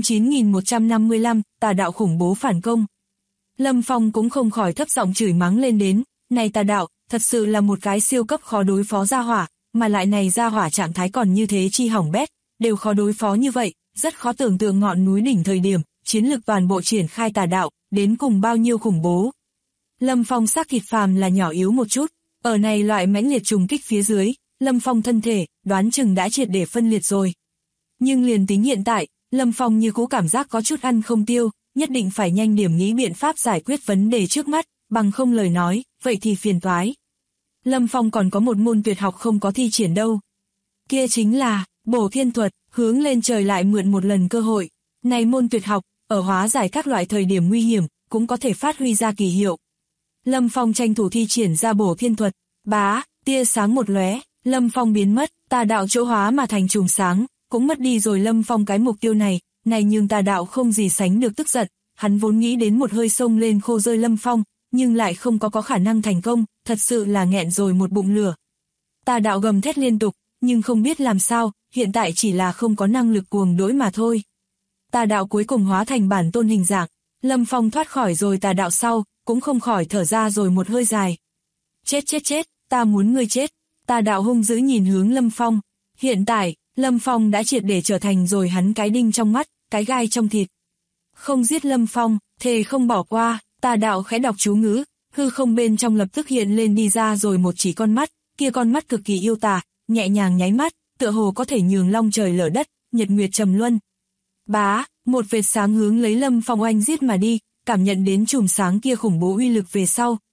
9155, tà đạo khủng bố phản công. Lâm Phong cũng không khỏi thấp giọng chửi mắng lên đến, này tà đạo, thật sự là một cái siêu cấp khó đối phó gia hỏa, mà lại này gia hỏa trạng thái còn như thế chi hỏng bét, đều khó đối phó như vậy, rất khó tưởng tượng ngọn núi đỉnh thời điểm, chiến lực toàn bộ triển khai tà đạo, đến cùng bao nhiêu khủng bố. Lâm Phong xác thịt phàm là nhỏ yếu một chút, ở này loại mãnh liệt trùng kích phía dưới, Lâm Phong thân thể, đoán chừng đã triệt để phân liệt rồi. Nhưng liền tính hiện tại, Lâm Phong như cũ cảm giác có chút ăn không tiêu, nhất định phải nhanh điểm nghĩ biện pháp giải quyết vấn đề trước mắt, bằng không lời nói, vậy thì phiền toái. Lâm Phong còn có một môn tuyệt học không có thi triển đâu. Kia chính là, bổ thiên thuật, hướng lên trời lại mượn một lần cơ hội. Này môn tuyệt học, ở hóa giải các loại thời điểm nguy hiểm, cũng có thể phát huy ra kỳ hiệu. Lâm Phong tranh thủ thi triển ra bổ thiên thuật, bá, tia sáng một lóe, Lâm Phong biến mất, tà đạo chỗ hóa mà thành chùm sáng, cũng mất đi rồi Lâm Phong cái mục tiêu này nhưng tà đạo không gì sánh được tức giận, hắn vốn nghĩ đến một hơi xông lên khô rơi Lâm Phong, nhưng lại không có khả năng thành công, thật sự là nghẹn rồi một bụng lửa. Tà đạo gầm thét liên tục, nhưng không biết làm sao, hiện tại chỉ là không có năng lực cuồng đỗi mà thôi. Tà đạo cuối cùng hóa thành bản tôn hình dạng, Lâm Phong thoát khỏi rồi tà đạo sau, cũng không khỏi thở ra rồi một hơi dài. Chết, ta muốn ngươi chết. Tà đạo hung dữ nhìn hướng Lâm Phong. Hiện tại, Lâm Phong đã triệt để trở thành rồi hắn cái đinh trong mắt, cái gai trong thịt. Không giết Lâm Phong, thề không bỏ qua, tà đạo khẽ đọc chú ngữ, hư không bên trong lập tức hiện lên đi ra rồi một chỉ con mắt, kia con mắt cực kỳ yêu tà, nhẹ nhàng nháy mắt, tựa hồ có thể nhường long trời lở đất, nhật nguyệt trầm luân. Bá, một vệt sáng hướng lấy Lâm Phong oanh giết mà đi, cảm nhận đến chùm sáng kia khủng bố uy lực về sau,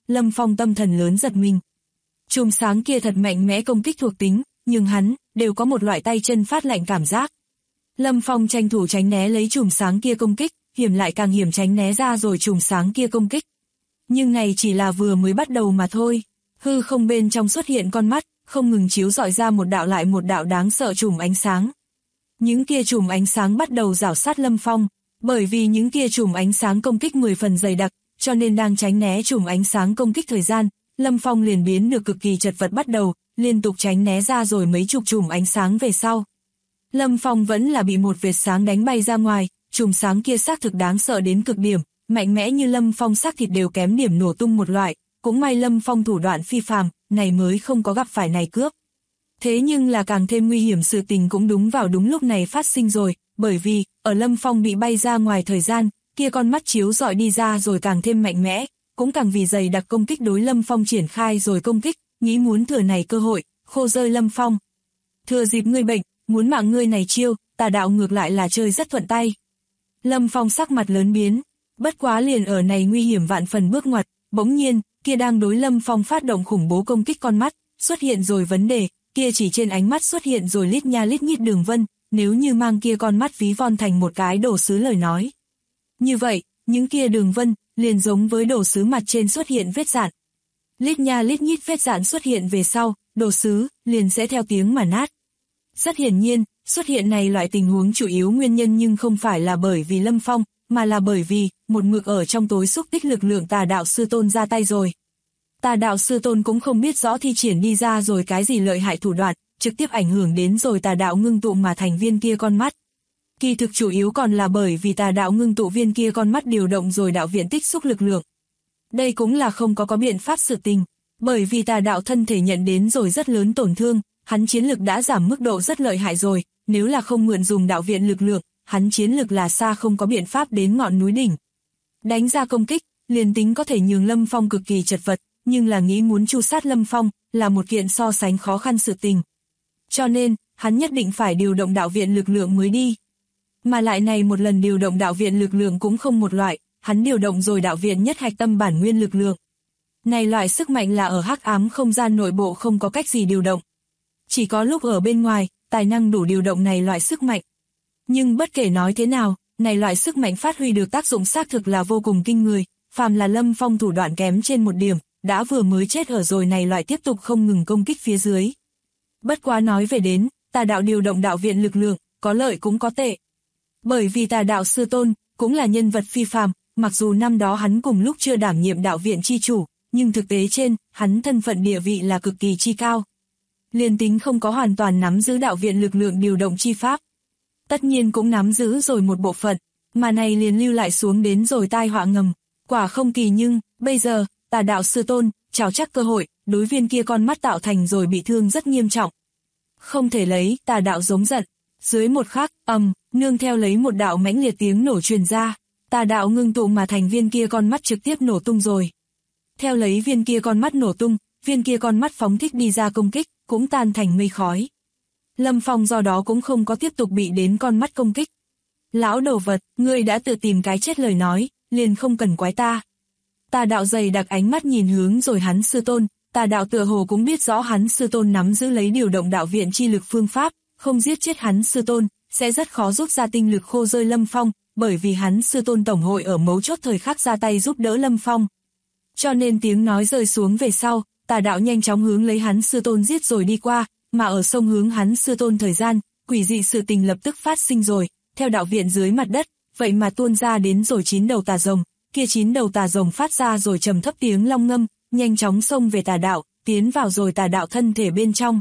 Lâm Phong tâm thần lớn giật mình. Chùm sáng kia thật mạnh mẽ công kích thuộc tính, nhưng hắn đều có một loại tay chân phát lạnh cảm giác. Lâm Phong tranh thủ tránh né lấy chùm sáng kia công kích, hiểm lại càng hiểm tránh né ra rồi chùm sáng kia công kích. Nhưng này chỉ là vừa mới bắt đầu mà thôi. Hư không bên trong xuất hiện con mắt, không ngừng chiếu rọi ra một đạo lại một đạo đáng sợ chùm ánh sáng. Những kia chùm ánh sáng bắt đầu rảo sát Lâm Phong, bởi vì những kia chùm ánh sáng công kích 10 phần dày đặc, cho nên đang tránh né chùm ánh sáng công kích thời gian, Lâm Phong liền biến được cực kỳ chật vật bắt đầu, liên tục tránh né ra rồi mấy chục chùm ánh sáng về sau. Lâm Phong vẫn là bị một vệt sáng đánh bay ra ngoài, chùm sáng kia xác thực đáng sợ đến cực điểm, mạnh mẽ như Lâm Phong xác thịt đều kém điểm nổ tung một loại, cũng may Lâm Phong thủ đoạn phi phàm, này mới không có gặp phải này cướp. Thế nhưng là càng thêm nguy hiểm sự tình cũng đúng vào đúng lúc này phát sinh rồi, bởi vì, ở Lâm Phong bị bay ra ngoài thời gian, kia con mắt chiếu rọi đi ra rồi càng thêm mạnh mẽ, cũng càng vì dày đặc công kích đối Lâm Phong triển khai rồi công kích, nghĩ muốn thừa này cơ hội, khô rơi Lâm Phong. Thừa dịp ngươi bệnh, muốn mạng ngươi này chiêu, Tà đạo ngược lại là chơi rất thuận tay. Lâm Phong sắc mặt lớn biến, bất quá liền ở này nguy hiểm vạn phần bước ngoặt, bỗng nhiên, kia đang đối Lâm Phong phát động khủng bố công kích con mắt, xuất hiện rồi vấn đề, kia chỉ trên ánh mắt xuất hiện rồi lít nha lít nhít đường vân, nếu như mang kia con mắt ví von thành một cái đồ sứ lời nói. Như vậy, những kia đường vân, liền giống với đồ sứ mặt trên xuất hiện vết dạn. Lít nha lít nhít vết dạn xuất hiện về sau, đồ sứ, liền sẽ theo tiếng mà nát. Rất hiển nhiên, xuất hiện này loại tình huống chủ yếu nguyên nhân nhưng không phải là bởi vì Lâm Phong, mà là bởi vì, một mực ở trong tối xúc tích lực lượng Tà đạo sư tôn ra tay rồi. Tà đạo sư tôn cũng không biết rõ thi triển đi ra rồi cái gì lợi hại thủ đoạn, trực tiếp ảnh hưởng đến rồi tà đạo ngưng tụ mà thành viên kia con mắt. Kỳ thực chủ yếu còn là bởi vì tà đạo ngưng tụ viên kia con mắt điều động rồi đạo viện tích xúc lực lượng. Đây cũng là không có biện pháp sự tình, bởi vì tà đạo thân thể nhận đến rồi rất lớn tổn thương, hắn chiến lực đã giảm mức độ rất lợi hại rồi, nếu là không mượn dùng đạo viện lực lượng, hắn chiến lực là xa không có biện pháp đến ngọn núi đỉnh. Đánh ra công kích, liền tính có thể nhường Lâm Phong cực kỳ chật vật, nhưng là nghĩ muốn tru sát Lâm Phong, là một kiện so sánh khó khăn sự tình. Cho nên, hắn nhất định phải điều động đạo viện lực lượng mới đi. Mà lại này một lần điều động đạo viện lực lượng cũng không một loại, hắn điều động rồi đạo viện nhất hạch tâm bản nguyên lực lượng. Này loại sức mạnh là ở hắc ám không gian nội bộ không có cách gì điều động. Chỉ có lúc ở bên ngoài, tài năng đủ điều động này loại sức mạnh. Nhưng bất kể nói thế nào, này loại sức mạnh phát huy được tác dụng xác thực là vô cùng kinh người, phàm là Lâm Phong thủ đoạn kém trên một điểm, đã vừa mới chết ở rồi này loại tiếp tục không ngừng công kích phía dưới. Bất quá nói về đến, tà đạo điều động đạo viện lực lượng, có lợi cũng có tệ. Bởi vì tà đạo sư tôn, cũng là nhân vật phi phàm, mặc dù năm đó hắn cùng lúc chưa đảm nhiệm đạo viện chi chủ, nhưng thực tế trên, hắn thân phận địa vị là cực kỳ chi cao. Liên tính không có hoàn toàn nắm giữ đạo viện lực lượng điều động chi pháp. Tất nhiên cũng nắm giữ rồi một bộ phận, mà này liền lưu lại xuống đến rồi tai họa ngầm. Quả không kỳ nhưng, bây giờ, tà đạo sư tôn, chào chắc cơ hội, đối viên kia con mắt tạo thành rồi bị thương rất nghiêm trọng. Không thể lấy, tà đạo giống giận. Dưới một khắc, nương theo lấy một đạo mãnh liệt tiếng nổ truyền ra, tà đạo ngưng tụ mà thành viên kia con mắt trực tiếp nổ tung rồi. Theo lấy viên kia con mắt nổ tung, viên kia con mắt phóng thích đi ra công kích, cũng tan thành mây khói. Lâm Phong do đó cũng không có tiếp tục bị đến con mắt công kích. Lão đồ vật, ngươi đã tự tìm cái chết lời nói, liền không cần quái ta. Tà đạo dày đặc ánh mắt nhìn hướng rồi hắn sư tôn, tà đạo tựa hồ cũng biết rõ hắn sư tôn nắm giữ lấy điều động đạo viện chi lực phương pháp, không giết chết hắn sư tôn, sẽ rất khó rút ra tinh lực khô rơi Lâm Phong, bởi vì hắn sư tôn tổng hội ở mấu chốt thời khắc ra tay giúp đỡ Lâm Phong. Cho nên tiếng nói rơi xuống về sau, tà đạo nhanh chóng hướng lấy hắn sư tôn giết rồi đi qua, mà ở sông hướng hắn sư tôn thời gian, quỷ dị sự tình lập tức phát sinh rồi, theo đạo viện dưới mặt đất, vậy mà tuôn ra đến rồi 9 đầu tà rồng, kia 9 đầu tà rồng phát ra rồi trầm thấp tiếng long ngâm, nhanh chóng xông về tà đạo, tiến vào rồi tà đạo thân thể bên trong.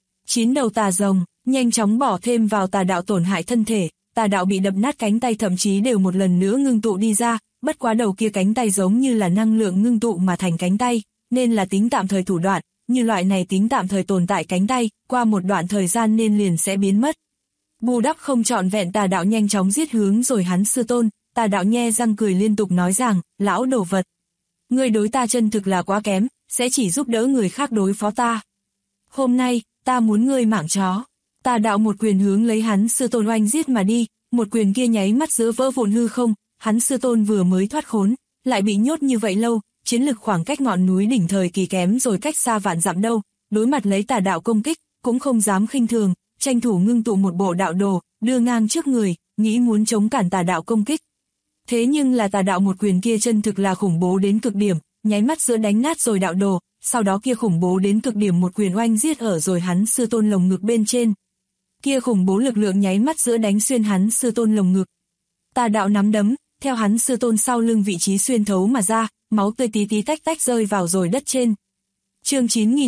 9 đầu tà rồng, nhanh chóng bỏ thêm vào tà đạo tổn hại thân thể, tà đạo bị đập nát cánh tay thậm chí đều một lần nữa ngưng tụ đi ra, bất quá đầu kia cánh tay giống như là năng lượng ngưng tụ mà thành cánh tay, nên là tính tạm thời thủ đoạn, như loại này tính tạm thời tồn tại cánh tay, qua một đoạn thời gian nên liền sẽ biến mất. Bù đắp không trọn vẹn tà đạo nhanh chóng giết hướng rồi hắn sư tôn, tà đạo nhe răng cười liên tục nói rằng, lão đồ vật. Ngươi đối ta chân thực là quá kém, sẽ chỉ giúp đỡ người khác đối phó ta. Hôm nay, ta muốn ngươi mảng chó. Tà đạo một quyền hướng lấy hắn sư tôn oanh giết mà đi, một quyền kia nháy mắt giữa vỡ vụn hư không, hắn sư tôn vừa mới thoát khốn, lại bị nhốt như vậy lâu, chiến lực khoảng cách ngọn núi đỉnh thời kỳ kém rồi cách xa vạn dặm đâu, đối mặt lấy tà đạo công kích, cũng không dám khinh thường, tranh thủ ngưng tụ một bộ đạo đồ, đưa ngang trước người, nghĩ muốn chống cản tà đạo công kích. Thế nhưng là tà đạo một quyền kia chân thực là khủng bố đến cực điểm, nháy mắt giữa đánh nát rồi đạo đồ, sau đó kia khủng bố đến cực điểm một quyền oanh giết ở rồi hắn sư tôn lồng ngực bên trên. Kia khủng bố lực lượng nháy mắt giữa đánh xuyên hắn sư tôn lồng ngực. Tà đạo nắm đấm, theo hắn sư tôn sau lưng vị trí xuyên thấu mà ra, máu tươi tí tí tách tách rơi vào rồi đất trên. Chương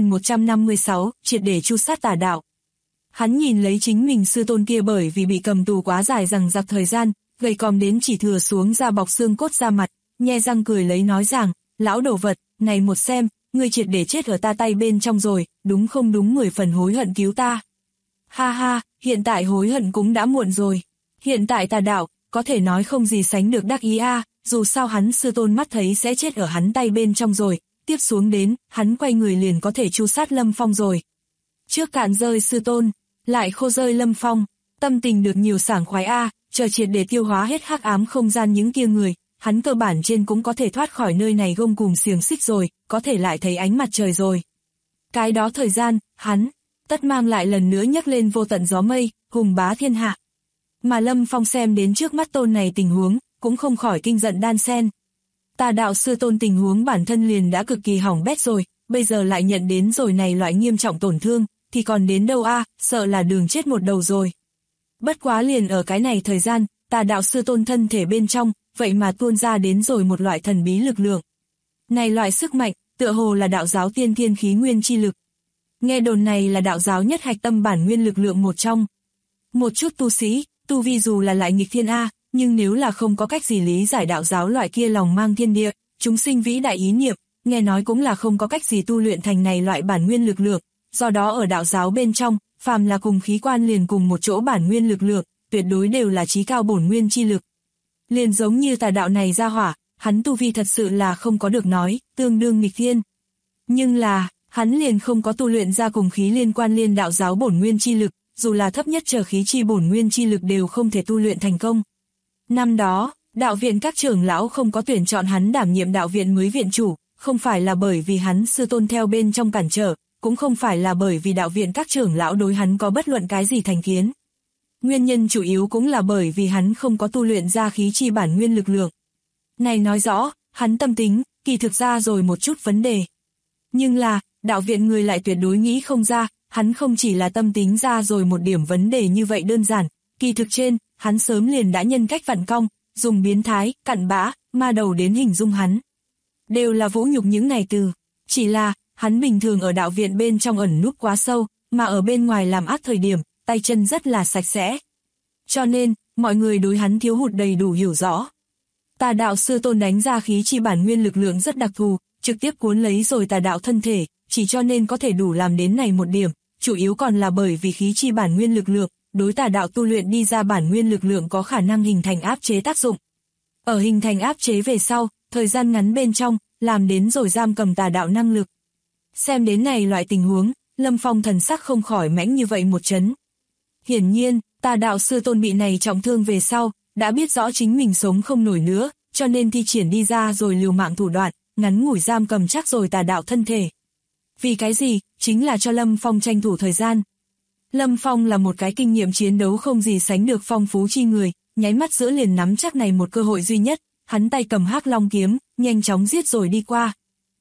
9156, triệt để tru sát tà đạo. Hắn nhìn lấy chính mình sư tôn kia bởi vì bị cầm tù quá dài rằng giặc thời gian, gầy còm đến chỉ thừa xuống da bọc xương cốt ra mặt, nhe răng cười lấy nói rằng, lão đồ vật, này một xem, ngươi triệt để chết ở ta tay bên trong rồi, đúng không đúng 10 phần hối hận cứu ta. Ha ha, hiện tại hối hận cũng đã muộn rồi. Hiện tại tà đạo, có thể nói không gì sánh được đắc ý dù sao hắn sư tôn mắt thấy sẽ chết ở hắn tay bên trong rồi, tiếp xuống đến, hắn quay người liền có thể tru sát Lâm Phong rồi. Trước cạn rơi sư tôn, lại khô rơi Lâm Phong, tâm tình được nhiều sảng khoái chờ triệt để tiêu hóa hết hắc ám không gian những kia người, hắn cơ bản trên cũng có thể thoát khỏi nơi này gông cùm xiềng xích rồi, có thể lại thấy ánh mặt trời rồi. Cái đó thời gian, hắn, tất mang lại lần nữa nhấc lên vô tận gió mây, hùng bá thiên hạ. Mà Lâm Phong xem đến trước mắt tôn này tình huống, cũng không khỏi kinh giận đan sen. Tà đạo sư tôn tình huống bản thân liền đã cực kỳ hỏng bét rồi, bây giờ lại nhận đến rồi này loại nghiêm trọng tổn thương, thì còn đến đâu sợ là đường chết một đầu rồi. Bất quá liền ở cái này thời gian, tà đạo sư tôn thân thể bên trong, vậy mà tuôn ra đến rồi một loại thần bí lực lượng. Này loại sức mạnh, tựa hồ là đạo giáo tiên thiên khí nguyên chi lực. Nghe đồn này là đạo giáo nhất hạch tâm bản nguyên lực lượng một trong. Một chút tu sĩ, tu vi dù là lại nghịch thiên nhưng nếu là không có cách gì lý giải đạo giáo loại kia lòng mang thiên địa, chúng sinh vĩ đại ý niệm, nghe nói cũng là không có cách gì tu luyện thành này loại bản nguyên lực lượng. Do đó ở đạo giáo bên trong, phàm là cùng khí quan liền cùng một chỗ bản nguyên lực lượng, tuyệt đối đều là chí cao bổn nguyên chi lực. Liền giống như tà đạo này ra hỏa, hắn tu vi thật sự là không có được nói, tương đương nghịch thiên. Nhưng là, hắn liền không có tu luyện ra cùng khí liên quan liên đạo giáo bổn nguyên chi lực, dù là thấp nhất trở khí chi bổn nguyên chi lực đều không thể tu luyện thành công. Năm đó, đạo viện các trưởng lão không có tuyển chọn hắn đảm nhiệm đạo viện mới viện chủ, không phải là bởi vì hắn sư tôn theo bên trong cản trở, cũng không phải là bởi vì đạo viện các trưởng lão đối hắn có bất luận cái gì thành kiến. Nguyên nhân chủ yếu cũng là bởi vì hắn không có tu luyện ra khí chi bản nguyên lực lượng. Này nói rõ, hắn tâm tính, kỳ thực ra rồi một chút vấn đề. Nhưng là, đạo viện người lại tuyệt đối nghĩ không ra, hắn không chỉ là tâm tính ra rồi một điểm vấn đề như vậy đơn giản, kỳ thực trên, hắn sớm liền đã nhân cách vặn cong, dùng biến thái, cặn bã, ma đầu đến hình dung hắn. Đều là vũ nhục những này từ, chỉ là, hắn bình thường ở đạo viện bên trong ẩn núp quá sâu, mà ở bên ngoài làm ác thời điểm, tay chân rất là sạch sẽ. Cho nên, mọi người đối hắn thiếu hụt đầy đủ hiểu rõ. Tà đạo sư tôn đánh ra khí chi bản nguyên lực lượng rất đặc thù, trực tiếp cuốn lấy rồi tà đạo thân thể, chỉ cho nên có thể đủ làm đến này một điểm, chủ yếu còn là bởi vì khí chi bản nguyên lực lượng, đối tà đạo tu luyện đi ra bản nguyên lực lượng có khả năng hình thành áp chế tác dụng. Ở hình thành áp chế về sau, thời gian ngắn bên trong, làm đến rồi giam cầm tà đạo năng lực. Xem đến này loại tình huống, Lâm Phong thần sắc không khỏi mãnh như vậy một chấn. Hiển nhiên, tà đạo sư tôn bị này trọng thương về sau, đã biết rõ chính mình sống không nổi nữa, cho nên thi triển đi ra rồi liều mạng thủ đoạn, ngắn ngủi giam cầm chắc rồi tà đạo thân thể. Vì cái gì? Chính là cho Lâm Phong tranh thủ thời gian. Lâm Phong là một cái kinh nghiệm chiến đấu không gì sánh được phong phú chi người, nháy mắt giữa liền nắm chắc này một cơ hội duy nhất, hắn tay cầm hắc long kiếm, nhanh chóng giết rồi đi qua.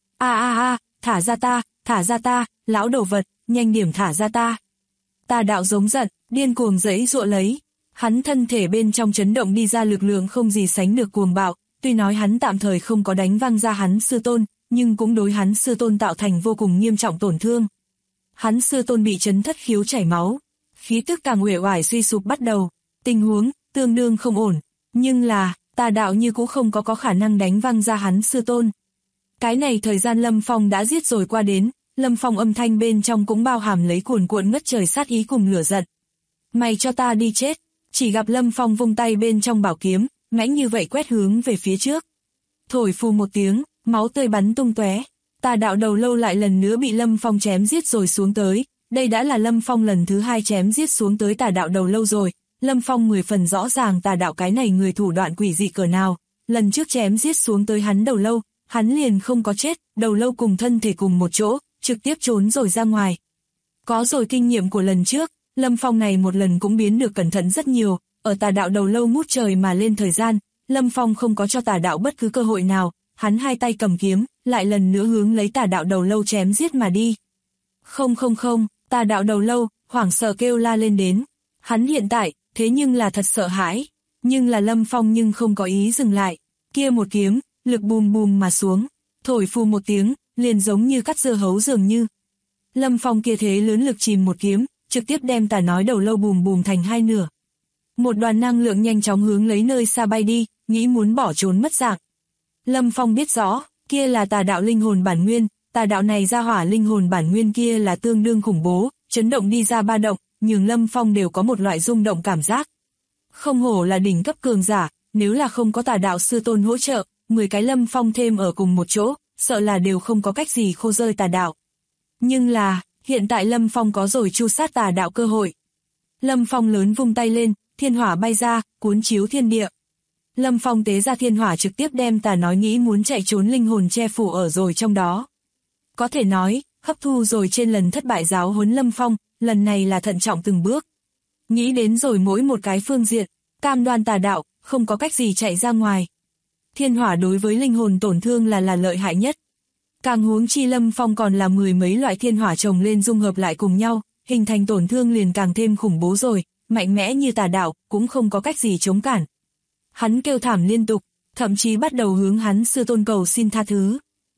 Thả ra ta, lão đồ vật, nhanh điểm thả ra ta. Tà đạo giống giận, điên cuồng giãy giụa lấy. Hắn thân thể bên trong chấn động đi ra lực lượng không gì sánh được cuồng bạo, tuy nói hắn tạm thời không có đánh văng ra hắn sư tôn, nhưng cũng đối hắn sư tôn tạo thành vô cùng nghiêm trọng tổn thương. Hắn sư tôn bị chấn thất khiếu chảy máu, khí tức càng uể oải suy sụp bắt đầu, tình huống tương đương không ổn, nhưng là tà đạo như cũng không có khả năng đánh văng ra hắn sư tôn. Cái này thời gian Lâm Phong đã giết rồi qua đến, Lâm Phong âm thanh bên trong cũng bao hàm lấy cuồn cuộn ngất trời sát ý cùng lửa giận. Mày cho ta đi chết, chỉ gặp Lâm Phong vung tay bên trong bảo kiếm, mãnh như vậy quét hướng về phía trước. Thổi phù một tiếng, máu tươi bắn tung tóe. Tà đạo đầu lâu lại lần nữa bị Lâm Phong chém giết rồi xuống tới, đây đã là Lâm Phong lần thứ 2 chém giết xuống tới tà đạo đầu lâu rồi. Lâm Phong 10 phần rõ ràng tà đạo cái này người thủ đoạn quỷ dị cỡ nào, lần trước chém giết xuống tới hắn đầu lâu, hắn liền không có chết, đầu lâu cùng thân thể cùng một chỗ, trực tiếp trốn rồi ra ngoài. Có rồi kinh nghiệm của lần trước, Lâm Phong này một lần cũng biến được cẩn thận rất nhiều, ở tà đạo đầu lâu ngút trời mà lên thời gian, Lâm Phong không có cho tà đạo bất cứ cơ hội nào, hắn hai tay cầm kiếm, lại lần nữa hướng lấy tà đạo đầu lâu chém giết mà đi. Không, tà đạo đầu lâu, hoảng sợ kêu la lên đến. Hắn hiện tại, thế nhưng là thật sợ hãi, nhưng là Lâm Phong nhưng không có ý dừng lại. Kia một kiếm, lực bùm bùm mà xuống, thổi phù một tiếng, liền giống như cắt dưa hấu dường như. Lâm Phong kia thế lớn lực chìm một kiếm, trực tiếp đem tà nói đầu lâu bùm bùm thành hai nửa. Một đoàn năng lượng nhanh chóng hướng lấy nơi xa bay đi, nghĩ muốn bỏ trốn mất dạng. Lâm Phong biết rõ, kia là tà đạo linh hồn bản nguyên, tà đạo này ra hỏa linh hồn bản nguyên kia là tương đương khủng bố, chấn động đi ra ba động, nhưng Lâm Phong đều có một loại rung động cảm giác. Không hổ là đỉnh cấp cường giả, nếu là không có tà đạo sư tôn hỗ trợ, 10 cái Lâm Phong thêm ở cùng một chỗ, sợ là đều không có cách gì khô rơi tà đạo. Nhưng là, hiện tại Lâm Phong có rồi chu sát tà đạo cơ hội. Lâm Phong lớn vung tay lên, thiên hỏa bay ra, cuốn chiếu thiên địa. Lâm Phong tế ra thiên hỏa trực tiếp đem tà nói nghĩ muốn chạy trốn linh hồn che phủ ở rồi trong đó. Có thể nói, hấp thu rồi trên lần thất bại giáo huấn Lâm Phong, lần này là thận trọng từng bước. Nghĩ đến rồi mỗi một cái phương diện, cam đoan tà đạo, không có cách gì chạy ra ngoài. Thiên hỏa đối với linh hồn tổn thương là lợi hại nhất. Càng huống chi Lâm Phong còn là 10 mấy loại thiên hỏa chồng lên dung hợp lại cùng nhau, hình thành tổn thương liền càng thêm khủng bố rồi, mạnh mẽ như tà đạo, cũng không có cách gì chống cản. Hắn kêu thảm liên tục, thậm chí bắt đầu hướng hắn sư tôn cầu xin tha thứ.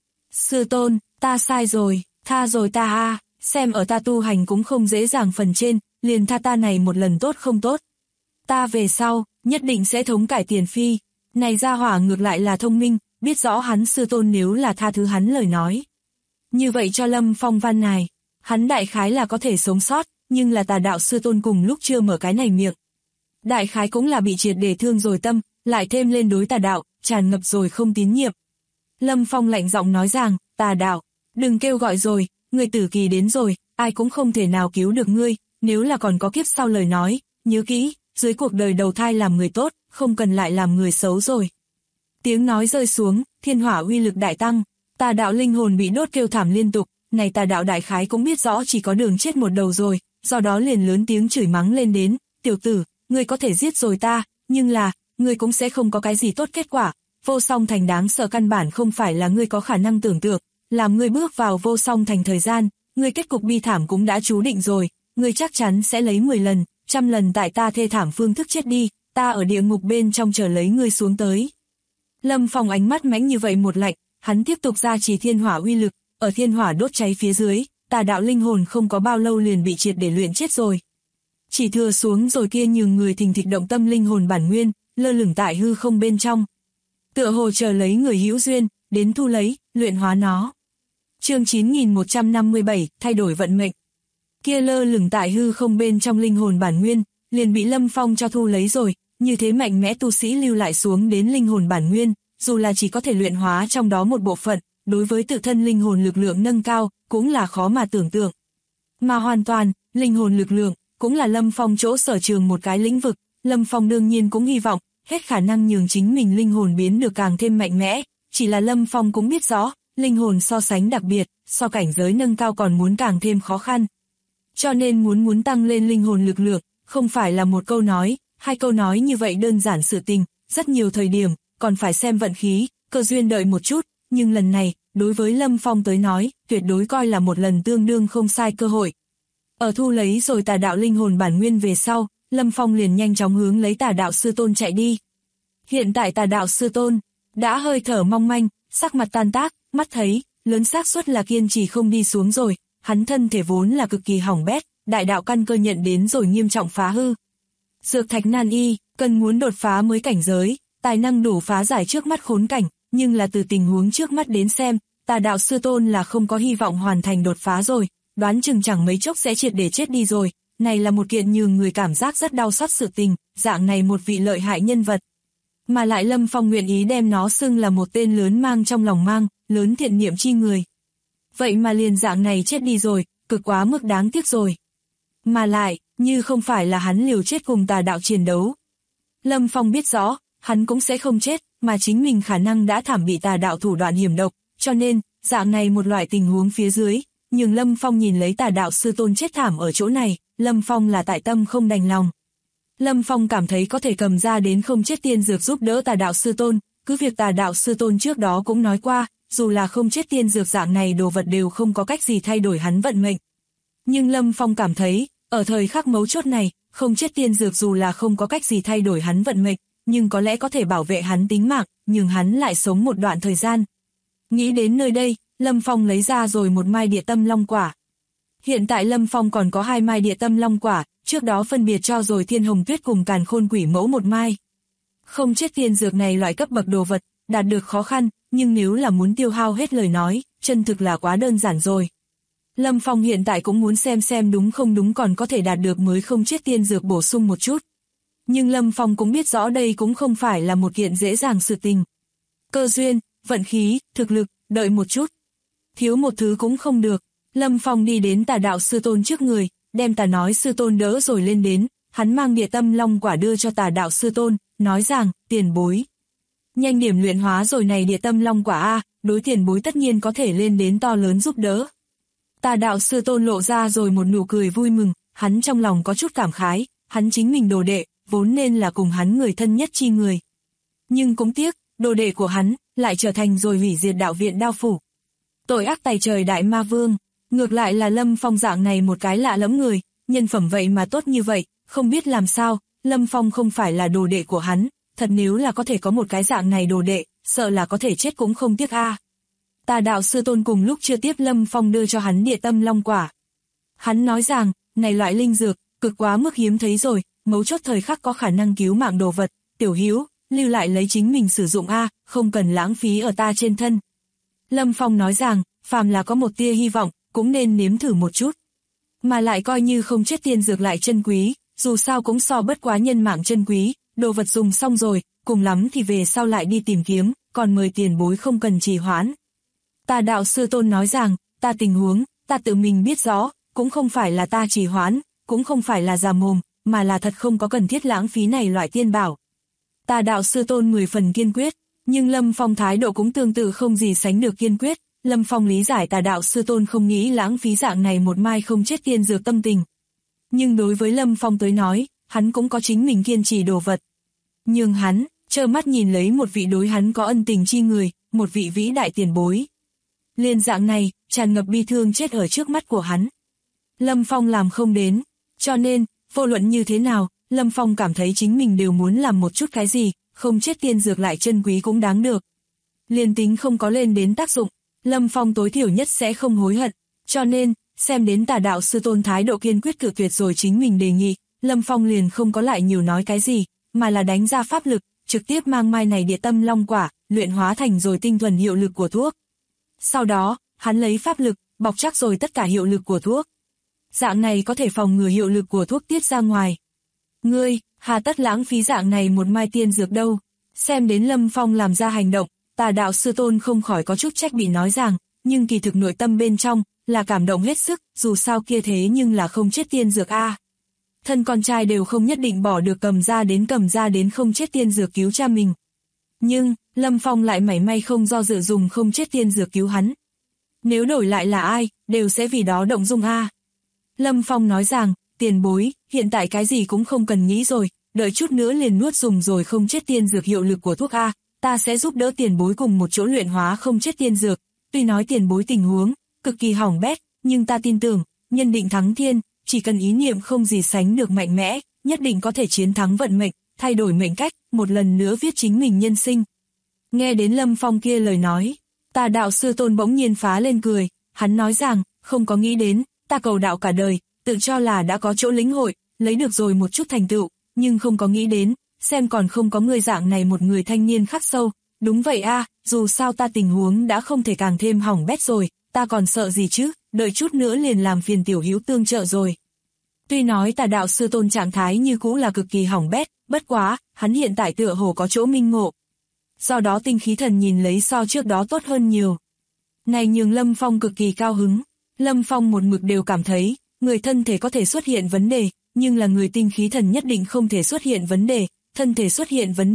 Sư tôn, ta sai rồi, tha rồi ta a, xem ở ta tu hành cũng không dễ dàng phần trên, liền tha ta này một lần tốt không tốt. Ta về sau, nhất định sẽ thống cải tiền phi. Này gia hỏa ngược lại là thông minh, biết rõ hắn sư tôn nếu là tha thứ hắn lời nói. Như vậy cho Lâm Phong văn này, hắn đại khái là có thể sống sót, nhưng là tà đạo sư tôn cùng lúc chưa mở cái này miệng. Đại khái cũng là bị triệt để thương rồi tâm, lại thêm lên đối tà đạo, tràn ngập rồi không tín nhiệm. Lâm Phong lạnh giọng nói rằng, tà đạo, đừng kêu gọi rồi, người tử kỳ đến rồi, ai cũng không thể nào cứu được ngươi, nếu là còn có kiếp sau lời nói, nhớ kỹ, dưới cuộc đời đầu thai làm người tốt, không cần lại làm người xấu rồi. Tiếng nói rơi xuống, thiên hỏa uy lực đại tăng, tà đạo linh hồn bị đốt kêu thảm liên tục, này tà đạo đại khái cũng biết rõ chỉ có đường chết một đầu rồi, do đó liền lớn tiếng chửi mắng lên đến, tiểu tử, ngươi có thể giết rồi ta, nhưng là, ngươi cũng sẽ không có cái gì tốt kết quả, vô song thành đáng sợ căn bản không phải là ngươi có khả năng tưởng tượng, làm ngươi bước vào vô song thành thời gian, ngươi kết cục bi thảm cũng đã chú định rồi, ngươi chắc chắn sẽ lấy 10 lần, 100 lần tại ta thê thảm phương thức chết đi, ta ở địa ngục bên trong chờ lấy ngươi xuống tới. Lâm Phong ánh mắt mãnh như vậy một lạnh, hắn tiếp tục ra chỉ thiên hỏa uy lực, ở thiên hỏa đốt cháy phía dưới, tà đạo linh hồn không có bao lâu liền bị triệt để luyện chết rồi. Chỉ thừa xuống rồi kia nhường người thình thịch động tâm linh hồn bản nguyên, lơ lửng tại hư không bên trong. Tựa hồ chờ lấy người hữu duyên, đến thu lấy, luyện hóa nó. Chương 9157, thay đổi vận mệnh. Kia lơ lửng tại hư không bên trong linh hồn bản nguyên, liền bị Lâm Phong cho thu lấy rồi, như thế mạnh mẽ tu sĩ lưu lại xuống đến linh hồn bản nguyên, dù là chỉ có thể luyện hóa trong đó một bộ phận, đối với tự thân linh hồn lực lượng nâng cao, cũng là khó mà tưởng tượng. Mà hoàn toàn, linh hồn lực lượng, cũng là Lâm Phong chỗ sở trường một cái lĩnh vực, Lâm Phong đương nhiên cũng hy vọng, hết khả năng nhường chính mình linh hồn biến được càng thêm mạnh mẽ, chỉ là Lâm Phong cũng biết rõ, linh hồn so sánh đặc biệt, so cảnh giới nâng cao còn muốn càng thêm khó khăn. Cho nên muốn tăng lên linh hồn lực lượng, không phải là một câu nói, hai câu nói như vậy đơn giản sự tình, rất nhiều thời điểm, còn phải xem vận khí, cơ duyên đợi một chút, nhưng lần này, đối với Lâm Phong tới nói, tuyệt đối coi là một lần tương đương không sai cơ hội. Ở thu lấy rồi tà đạo linh hồn bản nguyên về sau, Lâm Phong liền nhanh chóng hướng lấy tà đạo sư tôn chạy đi. Hiện tại tà đạo sư tôn, đã hơi thở mong manh, sắc mặt tan tác, mắt thấy, lớn xác suất là kiên trì không đi xuống rồi, hắn thân thể vốn là cực kỳ hỏng bét, đại đạo căn cơ nhận đến rồi nghiêm trọng phá hư. Dược thạch nan y, cần muốn đột phá mới cảnh giới, tài năng đủ phá giải trước mắt khốn cảnh, nhưng là từ tình huống trước mắt đến xem, tà đạo sư tôn là không có hy vọng hoàn thành đột phá rồi, đoán chừng chẳng mấy chốc sẽ triệt để chết đi rồi, này là một kiện nhường người cảm giác rất đau xót sự tình, dạng này một vị lợi hại nhân vật. Mà lại Lâm Phong nguyện ý đem nó xưng là một tên lớn mang trong lòng mang, lớn thiện niệm chi người. Vậy mà liền dạng này chết đi rồi, cực quá mức đáng tiếc rồi. Mà lại, như không phải là hắn liều chết cùng tà đạo chiến đấu. Lâm Phong biết rõ, hắn cũng sẽ không chết, mà chính mình khả năng đã thảm bị tà đạo thủ đoạn hiểm độc, cho nên, dạng này một loại tình huống phía dưới, nhưng Lâm Phong nhìn lấy tà đạo sư tôn chết thảm ở chỗ này, Lâm Phong là tại tâm không đành lòng. Lâm Phong cảm thấy có thể cầm ra đến không chết tiên dược giúp đỡ tà đạo sư tôn, cứ việc tà đạo sư tôn trước đó cũng nói qua, dù là không chết tiên dược dạng này đồ vật đều không có cách gì thay đổi hắn vận mệnh. Nhưng Lâm Phong cảm thấy, ở thời khắc mấu chốt này, không chết tiên dược dù là không có cách gì thay đổi hắn vận mệnh, nhưng có lẽ có thể bảo vệ hắn tính mạng, nhưng hắn lại sống một đoạn thời gian. Nghĩ đến nơi đây, Lâm Phong lấy ra rồi một mai địa tâm long quả. Hiện tại Lâm Phong còn có 2 mai địa tâm long quả, trước đó phân biệt cho rồi Thiên Hồng Tuyết cùng Càn Khôn Quỷ Mẫu một mai. Không chết tiên dược này loại cấp bậc đồ vật, đạt được khó khăn, nhưng nếu là muốn tiêu hao hết lời nói, chân thực là quá đơn giản rồi. Lâm Phong hiện tại cũng muốn xem đúng không đúng còn có thể đạt được mới không chết tiên dược bổ sung một chút. Nhưng Lâm Phong cũng biết rõ đây cũng không phải là một kiện dễ dàng sự tình. Cơ duyên, vận khí, thực lực, đợi một chút. Thiếu một thứ cũng không được. Lâm Phong đi đến tà đạo sư tôn trước người, đem tà nói sư tôn đỡ rồi lên đến, hắn mang địa tâm long quả đưa cho tà đạo sư tôn, nói rằng, tiền bối. Nhanh điểm luyện hóa rồi này địa tâm long quả a, đối tiền bối tất nhiên có thể lên đến to lớn giúp đỡ. Tà đạo sư tôn lộ ra rồi một nụ cười vui mừng, hắn trong lòng có chút cảm khái, hắn chính mình đồ đệ, vốn nên là cùng hắn người thân nhất chi người. Nhưng cũng tiếc, đồ đệ của hắn, lại trở thành rồi hủy diệt đạo viện đao phủ. Tội ác tày trời đại ma vương, ngược lại là Lâm Phong dạng này một cái lạ lẫm người, nhân phẩm vậy mà tốt như vậy, không biết làm sao, Lâm Phong không phải là đồ đệ của hắn, thật nếu là có thể có một cái dạng này đồ đệ, sợ là có thể chết cũng không tiếc a. Tà đạo sư tôn cùng lúc chưa tiếp Lâm Phong đưa cho hắn địa tâm long quả. Hắn nói rằng, này loại linh dược, cực quá mức hiếm thấy rồi, mấu chốt thời khắc có khả năng cứu mạng đồ vật, tiểu hiếu, lưu lại lấy chính mình sử dụng a, không cần lãng phí ở ta trên thân. Lâm Phong nói rằng, phàm là có một tia hy vọng, cũng nên nếm thử một chút. Mà lại coi như không chết tiên dược lại chân quý, dù sao cũng so bất quá nhân mạng chân quý, đồ vật dùng xong rồi, cùng lắm thì về sau lại đi tìm kiếm, còn mời tiền bối không cần trì hoãn. Tà đạo sư tôn nói rằng, ta tình huống, ta tự mình biết rõ, cũng không phải là ta trì hoãn, cũng không phải là già mồm, mà là thật không có cần thiết lãng phí này loại tiên bảo. Tà đạo sư tôn 10 phần kiên quyết, nhưng Lâm Phong thái độ cũng tương tự không gì sánh được kiên quyết. Lâm Phong lý giải tà đạo sư tôn không nghĩ lãng phí dạng này một mai không chết tiên dược tâm tình. Nhưng đối với Lâm Phong tới nói, hắn cũng có chính mình kiên trì đồ vật. Nhưng hắn, trơ mắt nhìn lấy một vị đối hắn có ân tình chi người, một vị vĩ đại tiền bối. Liên dạng này, tràn ngập bi thương chết ở trước mắt của hắn. Lâm Phong làm không đến, cho nên, vô luận như thế nào, Lâm Phong cảm thấy chính mình đều muốn làm một chút cái gì, không chết tiên dược lại chân quý cũng đáng được. Liên tính không có lên đến tác dụng, Lâm Phong tối thiểu nhất sẽ không hối hận, cho nên, xem đến tà đạo sư tôn thái độ kiên quyết cự tuyệt rồi chính mình đề nghị, Lâm Phong liền không có lại nhiều nói cái gì, mà là đánh ra pháp lực, trực tiếp mang mai này địa tâm long quả, luyện hóa thành rồi tinh thuần hiệu lực của thuốc. Sau đó, hắn lấy pháp lực, bọc chắc rồi tất cả hiệu lực của thuốc. Dạng này có thể phòng ngừa hiệu lực của thuốc tiết ra ngoài. Ngươi, hà tất lãng phí dạng này một mai tiên dược đâu. Xem đến Lâm Phong làm ra hành động, tà đạo sư tôn không khỏi có chút trách bị nói rằng, nhưng kỳ thực nội tâm bên trong, là cảm động hết sức, dù sao kia thế nhưng là không chết tiên dược a. Thân con trai đều không nhất định bỏ được cầm ra đến không chết tiên dược cứu cha mình. Nhưng, Lâm Phong lại mảy may không do dự dùng không chết tiên dược cứu hắn. Nếu đổi lại là ai, đều sẽ vì đó động dung a. Lâm Phong nói rằng, tiền bối, hiện tại cái gì cũng không cần nghĩ rồi, đợi chút nữa liền nuốt dùng rồi không chết tiên dược hiệu lực của thuốc a, ta sẽ giúp đỡ tiền bối cùng một chỗ luyện hóa không chết tiên dược. Tuy nói tiền bối tình huống cực kỳ hỏng bét, nhưng ta tin tưởng, nhân định thắng thiên, chỉ cần ý niệm không gì sánh được mạnh mẽ, nhất định có thể chiến thắng vận mệnh, thay đổi mệnh cách, một lần nữa viết chính mình nhân sinh. Nghe đến Lâm Phong kia lời nói, tà đạo sư tôn bỗng nhiên phá lên cười, hắn nói rằng, không có nghĩ đến, ta cầu đạo cả đời, tự cho là đã có chỗ lĩnh hội, lấy được rồi một chút thành tựu, nhưng không có nghĩ đến, xem còn không có người dạng này một người thanh niên khắc sâu. Đúng vậy a, dù sao ta tình huống đã không thể càng thêm hỏng bét rồi, ta còn sợ gì chứ, đợi chút nữa liền làm phiền tiểu hiếu tương trợ rồi. Tuy nói tà đạo sư tôn trạng thái như cũ là cực kỳ hỏng bét, bất quá, hắn hiện tại tựa hồ có chỗ minh ngộ. Do đó tinh khí thần nhìn lấy so trước đó tốt hơn nhiều. Này nhường Lâm Phong cực kỳ cao hứng. Lâm Phong một mực đều cảm thấy, người thân thể có thể xuất hiện vấn đề, nhưng là người tinh khí thần nhất định không thể xuất hiện vấn đề, thân thể xuất hiện vấn đề,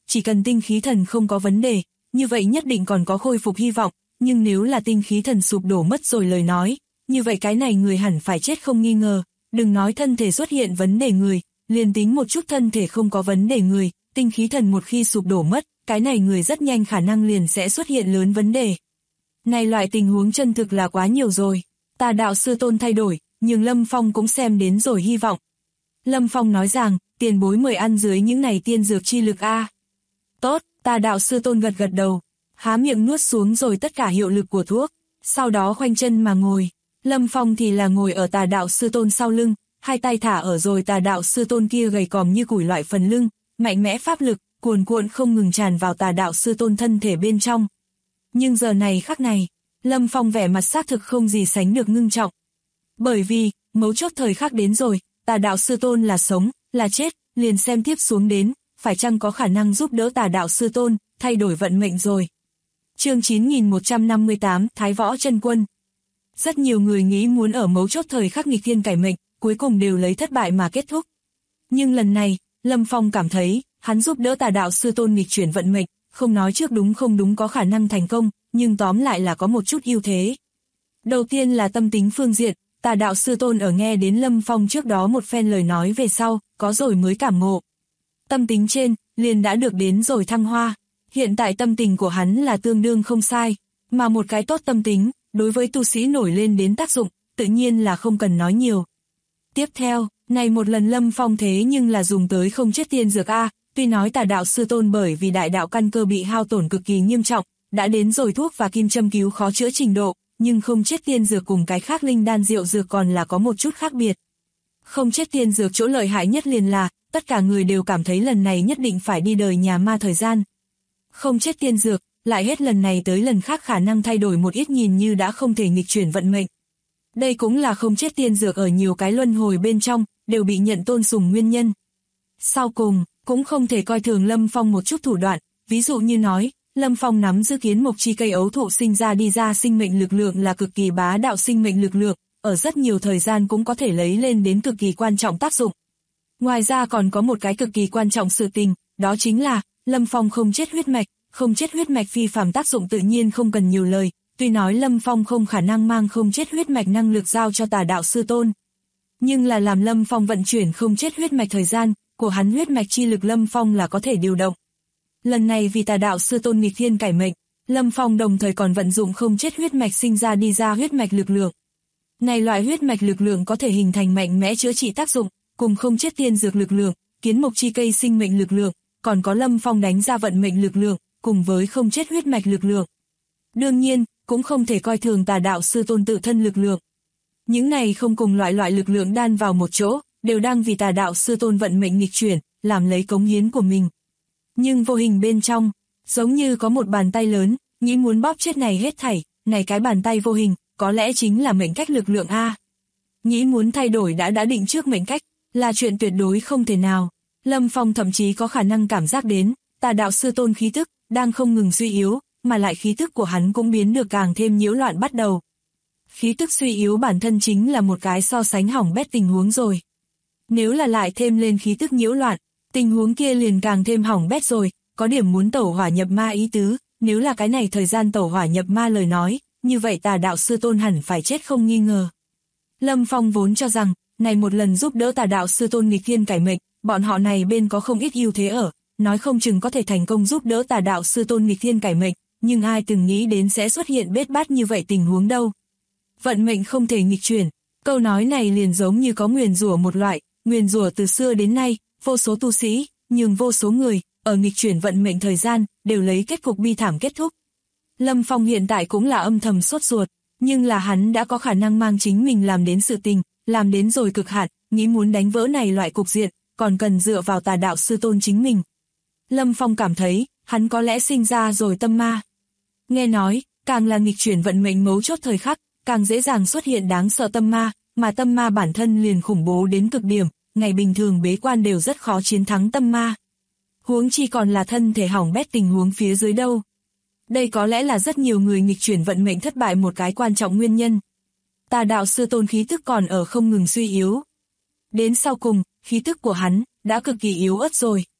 chỉ cần tinh khí thần không có vấn đề, như vậy nhất định còn có khôi phục hy vọng, nhưng nếu là tinh khí thần sụp đổ mất rồi lời nói, như vậy cái này người hẳn phải chết không nghi ngờ, đừng nói thân thể xuất hiện vấn đề người, liền tính một chút thân thể không có vấn đề người, tinh khí thần một khi sụp đổ mất, cái này người rất nhanh khả năng liền sẽ xuất hiện lớn vấn đề. Này loại tình huống chân thực là quá nhiều rồi, Tà đạo sư tôn thay đổi, nhưng Lâm Phong cũng xem đến rồi hy vọng. Lâm Phong nói rằng, tiền bối mời ăn dưới những này tiên dược chi lực a. Tốt, Tà đạo sư tôn gật gật đầu, há miệng nuốt xuống rồi tất cả hiệu lực của thuốc, sau đó khoanh chân mà ngồi. Lâm Phong thì là ngồi ở Tà đạo sư tôn sau lưng, hai tay thả ở rồi Tà đạo sư tôn kia gầy còm như củi loại phần lưng, mạnh mẽ pháp lực, cuồn cuộn không ngừng tràn vào Tà đạo sư tôn thân thể bên trong. Nhưng giờ này khắc này, Lâm Phong vẻ mặt xác thực không gì sánh được ngưng trọng. Bởi vì, mấu chốt thời khắc đến rồi, Tà đạo sư tôn là sống, là chết, liền xem tiếp xuống đến, phải chăng có khả năng giúp đỡ Tà đạo sư tôn, thay đổi vận mệnh rồi. Chương 9158, Thái Võ Chân Quân. Rất nhiều người nghĩ muốn ở mấu chốt thời khắc nghịch thiên cải mệnh, cuối cùng đều lấy thất bại mà kết thúc. Nhưng lần này, Lâm Phong cảm thấy, hắn giúp đỡ Tà đạo sư tôn nghịch chuyển vận mệnh, không nói trước đúng không đúng có khả năng thành công, nhưng tóm lại là có một chút ưu thế. Đầu tiên là tâm tính phương diện, Tà đạo sư tôn ở nghe đến Lâm Phong trước đó một phen lời nói về sau, có rồi mới cảm ngộ. Tâm tính trên, liền đã được đến rồi thăng hoa. Hiện tại tâm tình của hắn là tương đương không sai, mà một cái tốt tâm tính, đối với tu sĩ nổi lên đến tác dụng, tự nhiên là không cần nói nhiều. Tiếp theo, này một lần Lâm Phong thế nhưng là dùng tới không chết tiên dược A, tuy nói Tà đạo sư tôn bởi vì đại đạo căn cơ bị hao tổn cực kỳ nghiêm trọng, đã đến rồi thuốc và kim châm cứu khó chữa trình độ, nhưng không chết tiên dược cùng cái khác linh đan rượu dược còn là có một chút khác biệt. Không chết tiên dược chỗ lợi hại nhất liền là, tất cả người đều cảm thấy lần này nhất định phải đi đời nhà ma thời gian. Không chết tiên dược, lại hết lần này tới lần khác khả năng thay đổi một ít nhìn như đã không thể nghịch chuyển vận mệnh. Đây cũng là không chết tiên dược ở nhiều cái luân hồi bên trong, đều bị nhận tôn sùng nguyên nhân. Sau cùng, cũng không thể coi thường Lâm Phong một chút thủ đoạn, ví dụ như nói, Lâm Phong nắm giữ kiến mộc chi cây ấu thụ sinh ra đi ra sinh mệnh lực lượng là cực kỳ bá đạo sinh mệnh lực lượng, ở rất nhiều thời gian cũng có thể lấy lên đến cực kỳ quan trọng tác dụng. Ngoài ra còn có một cái cực kỳ quan trọng sự tình, đó chính là, Lâm Phong không chết huyết mạch, không chết huyết mạch phi phàm tác dụng tự nhiên không cần nhiều lời, tuy nói Lâm Phong không khả năng mang không chết huyết mạch năng lực giao cho Tà đạo sư tôn. Nhưng là làm Lâm Phong vận chuyển không chết huyết mạch thời gian, của hắn huyết mạch chi lực Lâm Phong là có thể điều động. Lần này vì Tà đạo sư tôn nghịch thiên cải mệnh, Lâm Phong đồng thời còn vận dụng không chết huyết mạch sinh ra đi ra huyết mạch lực lượng. Này loại huyết mạch lực lượng có thể hình thành mạnh mẽ chữa trị tác dụng, cùng không chết tiên dược lực lượng, kiến mộc chi cây sinh mệnh lực lượng, còn có Lâm Phong đánh ra vận mệnh lực lượng, cùng với không chết huyết mạch lực lượng. Đương nhiên, cũng không thể coi thường Tà đạo sư tôn tự thân lực lượng. Những này không cùng loại lực lượng đan vào một chỗ, đều đang vì Tà đạo sư tôn vận mệnh nghịch chuyển, làm lấy cống hiến của mình. Nhưng vô hình bên trong, giống như có một bàn tay lớn, nghĩ muốn bóp chết này hết thảy, này cái bàn tay vô hình, có lẽ chính là mệnh cách lực lượng A. Nghĩ muốn thay đổi đã định trước mệnh cách, là chuyện tuyệt đối không thể nào. Lâm Phong thậm chí có khả năng cảm giác đến, Tà đạo sư tôn khí tức, đang không ngừng suy yếu, mà lại khí tức của hắn cũng biến được càng thêm nhiễu loạn bắt đầu. Khí tức suy yếu bản thân chính là một cái so sánh hỏng bét tình huống rồi. Nếu là lại thêm lên khí tức nhiễu loạn, tình huống kia liền càng thêm hỏng bét rồi, có điểm muốn tẩu hỏa nhập ma ý tứ, nếu là cái này thời gian tẩu hỏa nhập ma lời nói, như vậy Tà đạo sư tôn hẳn phải chết không nghi ngờ. Lâm Phong vốn cho rằng, này một lần giúp đỡ Tà đạo sư tôn nghịch thiên cải mệnh, bọn họ này bên có không ít ưu thế ở, nói không chừng có thể thành công giúp đỡ Tà đạo sư tôn nghịch thiên cải mệnh, nhưng ai từng nghĩ đến sẽ xuất hiện bết bát như vậy tình huống đâu. Vận mệnh không thể nghịch chuyển, câu nói này liền giống như có nguyền rủa một loại, nguyền rủa từ xưa đến nay, vô số tu sĩ, nhưng vô số người, ở nghịch chuyển vận mệnh thời gian, đều lấy kết cục bi thảm kết thúc. Lâm Phong hiện tại cũng là âm thầm sốt ruột, nhưng là hắn đã có khả năng mang chính mình làm đến sự tình, làm đến rồi cực hạn, nghĩ muốn đánh vỡ này loại cục diện, còn cần dựa vào Tà đạo sư tôn chính mình. Lâm Phong cảm thấy, hắn có lẽ sinh ra rồi tâm ma. Nghe nói, càng là nghịch chuyển vận mệnh mấu chốt thời khắc, càng dễ dàng xuất hiện đáng sợ tâm ma, mà tâm ma bản thân liền khủng bố đến cực điểm, ngày bình thường bế quan đều rất khó chiến thắng tâm ma. Huống chi còn là thân thể hỏng bét tình huống phía dưới đâu. Đây có lẽ là rất nhiều người nghịch chuyển vận mệnh thất bại một cái quan trọng nguyên nhân. Tà đạo sư tôn khí tức còn ở không ngừng suy yếu. Đến sau cùng, khí tức của hắn đã cực kỳ yếu ớt rồi.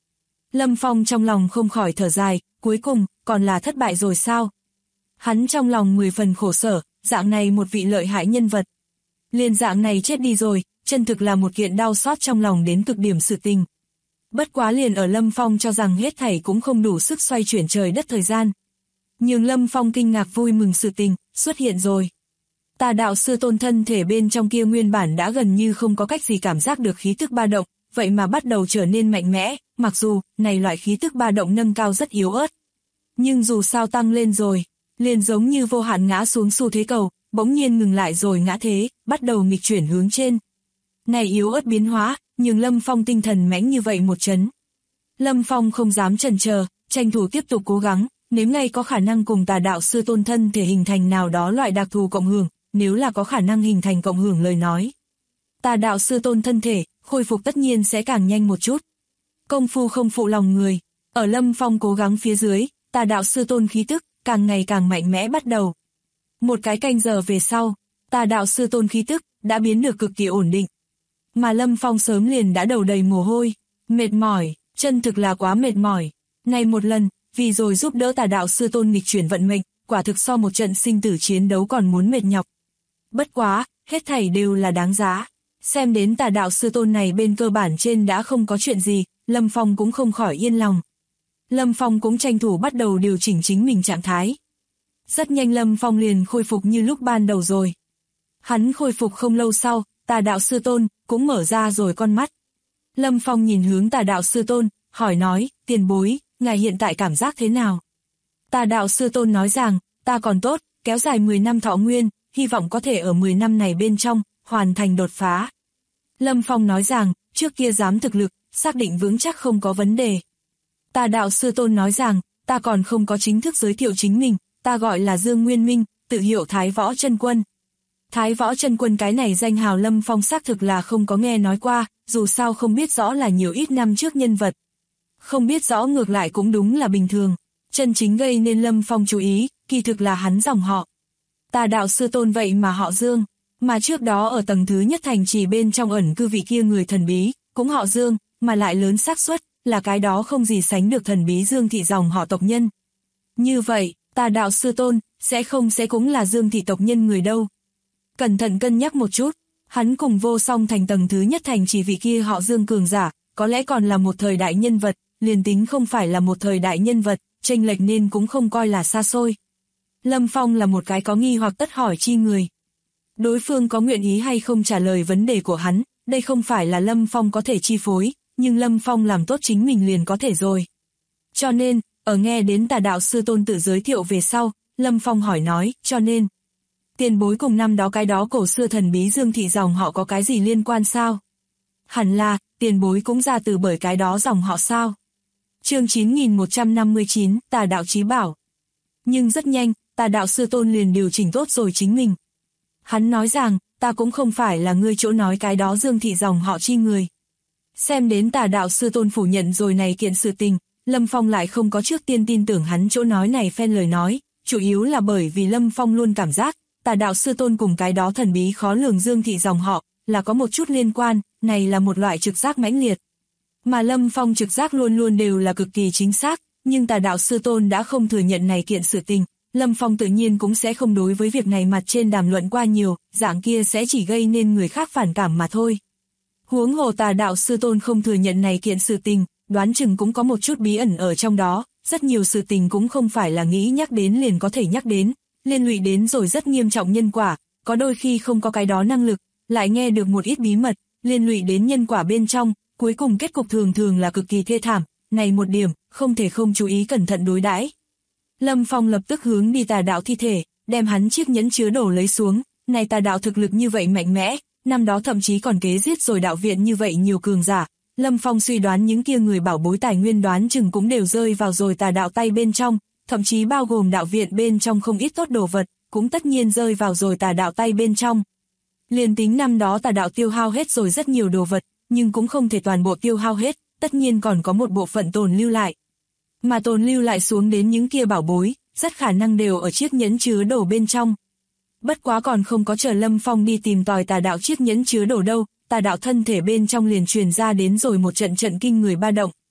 Lâm Phong trong lòng không khỏi thở dài, cuối cùng, còn là thất bại rồi sao? Hắn trong lòng 10 phần khổ sở, dạng này một vị lợi hại nhân vật. Liền dạng này chết đi rồi, chân thực là một kiện đau xót trong lòng đến cực điểm sự tình. Bất quá liền ở Lâm Phong cho rằng hết thảy cũng không đủ sức xoay chuyển trời đất thời gian. Nhưng Lâm Phong kinh ngạc vui mừng sự tình, xuất hiện rồi. Tà đạo sư tôn thân thể bên trong kia nguyên bản đã gần như không có cách gì cảm giác được khí tức ba động, vậy mà bắt đầu trở nên mạnh mẽ, mặc dù, này loại khí tức ba động nâng cao rất yếu ớt. Nhưng dù sao tăng lên rồi, liền giống như vô hạn ngã xuống xu thế cầu, bỗng nhiên ngừng lại rồi ngã thế, bắt đầu nghịch chuyển hướng trên. Này yếu ớt biến hóa, nhưng Lâm Phong tinh thần mãnh như vậy một chấn. Lâm Phong không dám chần chờ, tranh thủ tiếp tục cố gắng, nếu ngay có khả năng cùng tà đạo sư tôn thân thể hình thành nào đó loại đặc thù cộng hưởng, nếu là có khả năng hình thành cộng hưởng lời nói. Tà đạo sư tôn thân thể, khôi phục tất nhiên sẽ càng nhanh một chút. Công phu không phụ lòng người, ở Lâm Phong cố gắng phía dưới, tà đạo sư tôn khí tức, càng ngày càng mạnh mẽ bắt đầu. Một cái canh giờ về sau, tà đạo sư tôn khí tức, đã biến được cực kỳ ổn định. Mà Lâm Phong sớm liền đã đầu đầy mồ hôi, mệt mỏi, chân thực là quá mệt mỏi. Này một lần, vì rồi giúp đỡ tà đạo sư tôn nghịch chuyển vận mệnh, quả thực so một trận sinh tử chiến đấu còn muốn mệt nhọc. Bất quá, hết thảy đều là đáng giá. Xem đến tà đạo sư tôn này bên cơ bản trên đã không có chuyện gì, Lâm Phong cũng không khỏi yên lòng. Lâm Phong cũng tranh thủ bắt đầu điều chỉnh chính mình trạng thái. Rất nhanh Lâm Phong liền khôi phục như lúc ban đầu rồi. Hắn khôi phục không lâu sau, tà đạo sư tôn cũng mở ra rồi con mắt. Lâm Phong nhìn hướng tà đạo sư tôn, hỏi nói, tiền bối, ngài hiện tại cảm giác thế nào? Tà đạo sư tôn nói rằng, ta còn tốt, kéo dài 10 năm thọ nguyên, hy vọng có thể ở 10 năm này bên trong, hoàn thành đột phá. Lâm Phong nói rằng, trước kia dám thực lực, xác định vững chắc không có vấn đề. Tà đạo sư tôn nói rằng, ta còn không có chính thức giới thiệu chính mình, ta gọi là Dương Nguyên Minh, tự hiệu Thái Võ Chân Quân. Thái Võ Chân Quân cái này danh hào Lâm Phong xác thực là không có nghe nói qua, dù sao không biết rõ là nhiều ít năm trước nhân vật. Không biết rõ ngược lại cũng đúng là bình thường, chân chính gây nên Lâm Phong chú ý, kỳ thực là hắn dòng họ. Tà đạo sư tôn vậy mà họ Dương, mà trước đó ở tầng thứ nhất thành trì bên trong ẩn cư vị kia người thần bí, cũng họ Dương, mà lại lớn xác suất là cái đó không gì sánh được thần bí Dương thị dòng họ tộc nhân. Như vậy, tà đạo sư tôn sẽ cũng là Dương thị tộc nhân người đâu. Cẩn thận cân nhắc một chút, hắn cùng Vô Song thành tầng thứ nhất thành trì vị kia họ Dương cường giả, có lẽ còn là một thời đại nhân vật, liền tính không phải là một thời đại nhân vật, chênh lệch nên cũng không coi là xa xôi. Lâm Phong là một cái có nghi hoặc tất hỏi chi người. Đối phương có nguyện ý hay không trả lời vấn đề của hắn, đây không phải là Lâm Phong có thể chi phối, nhưng Lâm Phong làm tốt chính mình liền có thể rồi. Cho nên, ở nghe đến tà đạo sư tôn tự giới thiệu về sau, Lâm Phong hỏi nói, cho nên, tiền bối cùng năm đó cái đó cổ xưa thần bí Dương thị dòng họ có cái gì liên quan sao? Hẳn là, tiền bối cũng ra từ bởi cái đó dòng họ sao? Chương 9159, tà đạo chí bảo. Nhưng rất nhanh, tà đạo sư tôn liền điều chỉnh tốt rồi chính mình. Hắn nói rằng, ta cũng không phải là ngươi chỗ nói cái đó Dương thị dòng họ chi người. Xem đến tà đạo sư tôn phủ nhận rồi này kiện sự tình, Lâm Phong lại không có trước tiên tin tưởng hắn chỗ nói này phen lời nói, chủ yếu là bởi vì Lâm Phong luôn cảm giác, tà đạo sư tôn cùng cái đó thần bí khó lường Dương thị dòng họ, là có một chút liên quan, này là một loại trực giác mãnh liệt. Mà Lâm Phong trực giác luôn luôn đều là cực kỳ chính xác, nhưng tà đạo sư tôn đã không thừa nhận này kiện sự tình, Lâm Phong tự nhiên cũng sẽ không đối với việc này mặt trên đàm luận qua nhiều, dạng kia sẽ chỉ gây nên người khác phản cảm mà thôi. Huống hồ tà đạo sư tôn không thừa nhận này kiện sự tình, đoán chừng cũng có một chút bí ẩn ở trong đó, rất nhiều sự tình cũng không phải là nghĩ nhắc đến liền có thể nhắc đến, liên lụy đến rồi rất nghiêm trọng nhân quả, có đôi khi không có cái đó năng lực, lại nghe được một ít bí mật, liên lụy đến nhân quả bên trong, cuối cùng kết cục thường thường là cực kỳ thê thảm, này một điểm, không thể không chú ý cẩn thận đối đãi. Lâm Phong lập tức hướng đi tà đạo thi thể, đem hắn chiếc nhẫn chứa đồ lấy xuống, này tà đạo thực lực như vậy mạnh mẽ, năm đó thậm chí còn kế giết rồi đạo viện như vậy nhiều cường giả. Lâm Phong suy đoán những kia người bảo bối tài nguyên đoán chừng cũng đều rơi vào rồi tà đạo tay bên trong, thậm chí bao gồm đạo viện bên trong không ít tốt đồ vật, cũng tất nhiên rơi vào rồi tà đạo tay bên trong. Liền tính năm đó tà đạo tiêu hao hết rồi rất nhiều đồ vật, nhưng cũng không thể toàn bộ tiêu hao hết, tất nhiên còn có một bộ phận tồn lưu lại. Mà tồn lưu lại xuống đến những kia bảo bối, rất khả năng đều ở chiếc nhẫn chứa đồ bên trong. Bất quá còn không có chờ Lâm Phong đi tìm tòi tà đạo chiếc nhẫn chứa đồ đâu, tà đạo thân thể bên trong liền truyền ra đến rồi một trận trận kinh người ba động.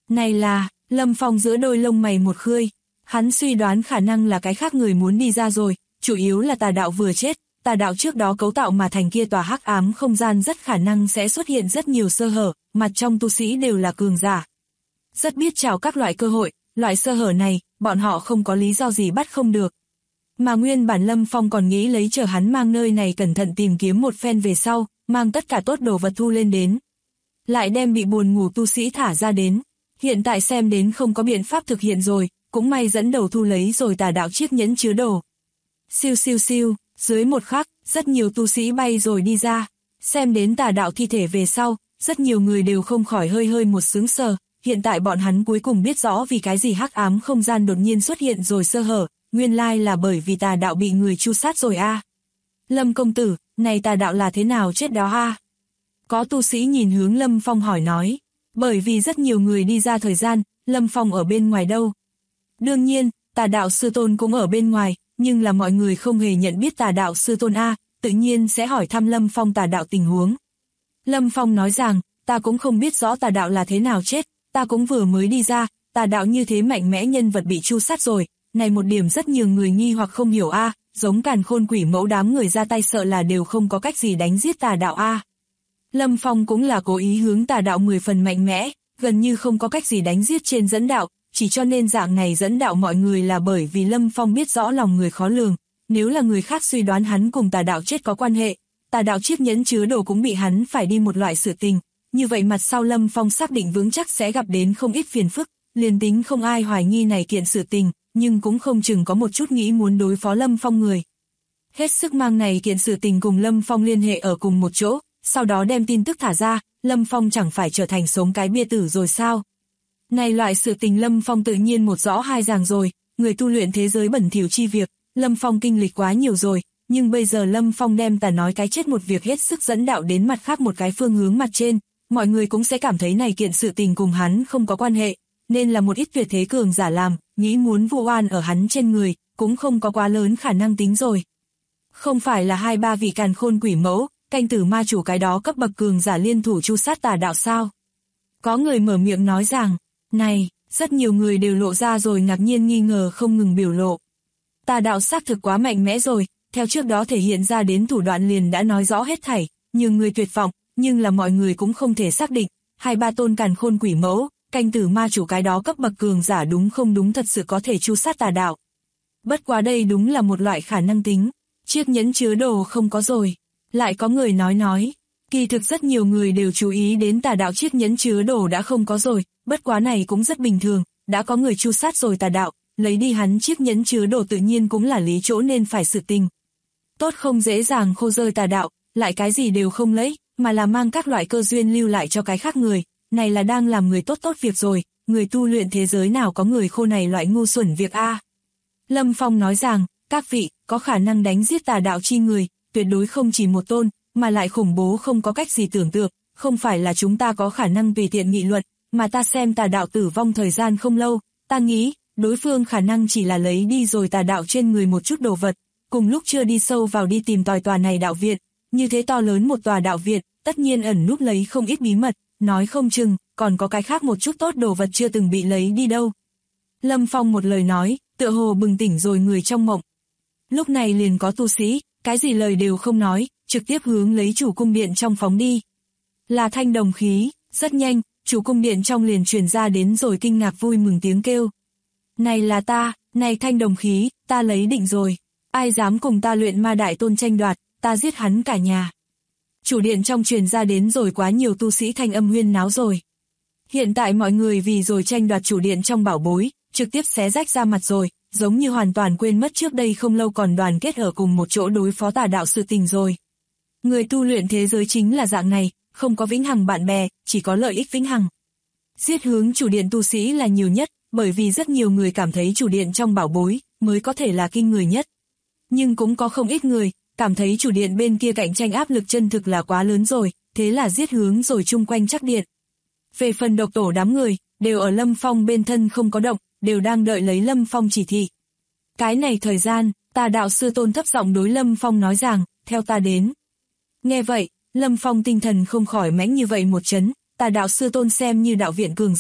Này là, Lâm Phong giữa đôi lông mày một khơi. Hắn suy đoán khả năng là cái khác người muốn đi ra rồi, chủ yếu là tà đạo vừa chết, tà đạo trước đó cấu tạo mà thành kia tòa hắc ám không gian rất khả năng sẽ xuất hiện rất nhiều sơ hở, mặt trong tu sĩ đều là cường giả. Rất biết chào các loại cơ hội, loại sơ hở này, bọn họ không có lý do gì bắt không được. Mà nguyên bản Lâm Phong còn nghĩ lấy chờ hắn mang nơi này cẩn thận tìm kiếm một phen về sau, mang tất cả tốt đồ vật thu lên đến. Lại đem bị buồn ngủ tu sĩ thả ra đến. Hiện tại xem đến không có biện pháp thực hiện rồi, cũng may dẫn đầu thu lấy rồi tà đạo chiếc nhẫn chứa đồ. Siêu siêu siêu, dưới một khắc, rất nhiều tu sĩ bay rồi đi ra. Xem đến tà đạo thi thể về sau, rất nhiều người đều không khỏi hơi hơi một sướng sờ. Hiện tại bọn hắn cuối cùng biết rõ vì cái gì hắc ám không gian đột nhiên xuất hiện rồi sơ hở, nguyên lai là bởi vì tà đạo bị người tru sát rồi a. Lâm công tử, này tà đạo là thế nào chết đó a? Có tu sĩ nhìn hướng Lâm Phong hỏi nói, bởi vì rất nhiều người đi ra thời gian, Lâm Phong ở bên ngoài đâu. Đương nhiên, tà đạo sư tôn cũng ở bên ngoài, nhưng là mọi người không hề nhận biết tà đạo sư tôn a, tự nhiên sẽ hỏi thăm Lâm Phong tà đạo tình huống. Lâm Phong nói rằng, ta cũng không biết rõ tà đạo là thế nào chết, ta cũng vừa mới đi ra, tà đạo như thế mạnh mẽ nhân vật bị tru sát rồi, này một điểm rất nhiều người nghi hoặc không hiểu a, giống Càn Khôn Quỷ Mẫu đám người ra tay sợ là đều không có cách gì đánh giết tà đạo a. Lâm Phong cũng là cố ý hướng tà đạo 10 phần mạnh mẽ, gần như không có cách gì đánh giết trên dẫn đạo, chỉ cho nên dạng này dẫn đạo mọi người là bởi vì Lâm Phong biết rõ lòng người khó lường, nếu là người khác suy đoán hắn cùng tà đạo chết có quan hệ, tà đạo chiếc nhẫn chứa đồ cũng bị hắn phải đi một loại sự tình, như vậy mặt sau Lâm Phong xác định vững chắc sẽ gặp đến không ít phiền phức, liền tính không ai hoài nghi này kiện sự tình, nhưng cũng không chừng có một chút nghĩ muốn đối phó Lâm Phong người. Hết sức mang này kiện sự tình cùng Lâm Phong liên hệ ở cùng một chỗ, sau đó đem tin tức thả ra, Lâm Phong chẳng phải trở thành sống cái bia tử rồi sao? Này loại sự tình Lâm Phong tự nhiên một rõ hai ràng rồi, người tu luyện thế giới bẩn thỉu chi việc, Lâm Phong kinh lịch quá nhiều rồi, nhưng bây giờ Lâm Phong đem tà nói cái chết một việc hết sức dẫn đạo đến mặt khác một cái phương hướng mặt trên, mọi người cũng sẽ cảm thấy này kiện sự tình cùng hắn không có quan hệ, nên là một ít tuyệt thế cường giả làm, nghĩ muốn vu oan ở hắn trên người, cũng không có quá lớn khả năng tính rồi. Không phải là 2-3 vị Càn Khôn Quỷ Mẫu, canh tử ma chủ cái đó cấp bậc cường giả liên thủ tru sát tà đạo sao? Có người mở miệng nói rằng, này, rất nhiều người đều lộ ra rồi ngạc nhiên nghi ngờ không ngừng biểu lộ. Tà đạo xác thực quá mạnh mẽ rồi, theo trước đó thể hiện ra đến thủ đoạn liền đã nói rõ hết thảy, nhiều người tuyệt vọng, nhưng là mọi người cũng không thể xác định, 2-3 tôn Càn Khôn Quỷ Mẫu, canh tử ma chủ cái đó cấp bậc cường giả đúng không đúng thật sự có thể tru sát tà đạo. Bất quá đây đúng là một loại khả năng tính, chiếc nhẫn chứa đồ không có rồi. Lại có người nói, kỳ thực rất nhiều người đều chú ý đến tà đạo chiếc nhẫn chứa đồ đã không có rồi, bất quá này cũng rất bình thường, đã có người tru sát rồi tà đạo, lấy đi hắn chiếc nhẫn chứa đồ tự nhiên cũng là lý chỗ nên phải sự tình. Tốt không dễ dàng khô rơi tà đạo, lại cái gì đều không lấy, mà là mang các loại cơ duyên lưu lại cho cái khác người, này là đang làm người tốt việc rồi, người tu luyện thế giới nào có người khô này loại ngu xuẩn việc a. Lâm Phong nói rằng, các vị, có khả năng đánh giết tà đạo chi người, tuyệt đối không chỉ một tôn, mà lại khủng bố không có cách gì tưởng tượng, không phải là chúng ta có khả năng tùy tiện nghị luận, mà ta xem tà đạo tử vong thời gian không lâu, ta nghĩ, đối phương khả năng chỉ là lấy đi rồi tà đạo trên người một chút đồ vật, cùng lúc chưa đi sâu vào đi tìm tòa này đạo viện, như thế to lớn một tòa đạo viện, tất nhiên ẩn núp lấy không ít bí mật, nói không chừng, còn có cái khác một chút tốt đồ vật chưa từng bị lấy đi đâu. Lâm Phong một lời nói, tựa hồ bừng tỉnh rồi người trong mộng. Lúc này liền có tu sĩ, cái gì lời đều không nói, trực tiếp hướng lấy chủ cung điện trong phóng đi. Là thanh đồng khí, rất nhanh, chủ cung điện trong liền truyền ra đến rồi kinh ngạc vui mừng tiếng kêu. Này là ta, này thanh đồng khí, ta lấy định rồi. Ai dám cùng ta luyện ma đại tôn tranh đoạt, ta giết hắn cả nhà. Chủ điện trong truyền ra đến rồi quá nhiều tu sĩ thanh âm huyên náo rồi. Hiện tại mọi người vì rồi tranh đoạt chủ điện trong bảo bối, trực tiếp xé rách ra mặt rồi, giống như hoàn toàn quên mất trước đây không lâu còn đoàn kết ở cùng một chỗ đối phó tà đạo sự tình rồi. Người tu luyện thế giới chính là dạng này, không có vĩnh hằng bạn bè, chỉ có lợi ích vĩnh hằng. Giết hướng chủ điện tu sĩ là nhiều nhất, bởi vì rất nhiều người cảm thấy chủ điện trong bảo bối mới có thể là kinh người nhất. Nhưng cũng có không ít người cảm thấy chủ điện bên kia cạnh tranh áp lực chân thực là quá lớn rồi, thế là giết hướng rồi chung quanh chắc điện. Về phần độc tổ đám người, đều ở Lâm Phong bên thân không có động, đều đang đợi lấy Lâm Phong chỉ thị. Cái này thời gian, tà đạo sư tôn thấp giọng đối Lâm Phong nói rằng, theo ta đến. Nghe vậy, Lâm Phong tinh thần không khỏi mãnh như vậy một chấn, tà đạo sư tôn xem như đạo viện cường giả,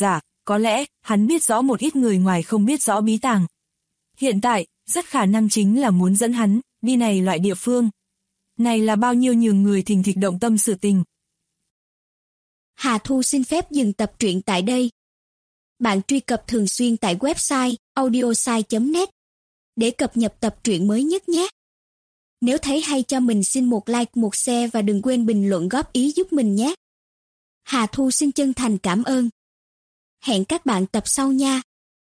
có lẽ, hắn biết rõ một ít người ngoài không biết rõ bí tàng. Hiện tại, rất khả năng chính là muốn dẫn hắn, đi này loại địa phương. Này là bao nhiêu nhường người thình thịch động tâm sự tình. Hà Thu xin phép dừng tập truyện tại đây. Bạn truy cập thường xuyên tại website audiosai.net để cập nhật tập truyện mới nhất nhé. Nếu thấy hay cho mình xin một like, một share và đừng quên bình luận góp ý giúp mình nhé. Hà Thu xin chân thành cảm ơn. Hẹn các bạn tập sau nha.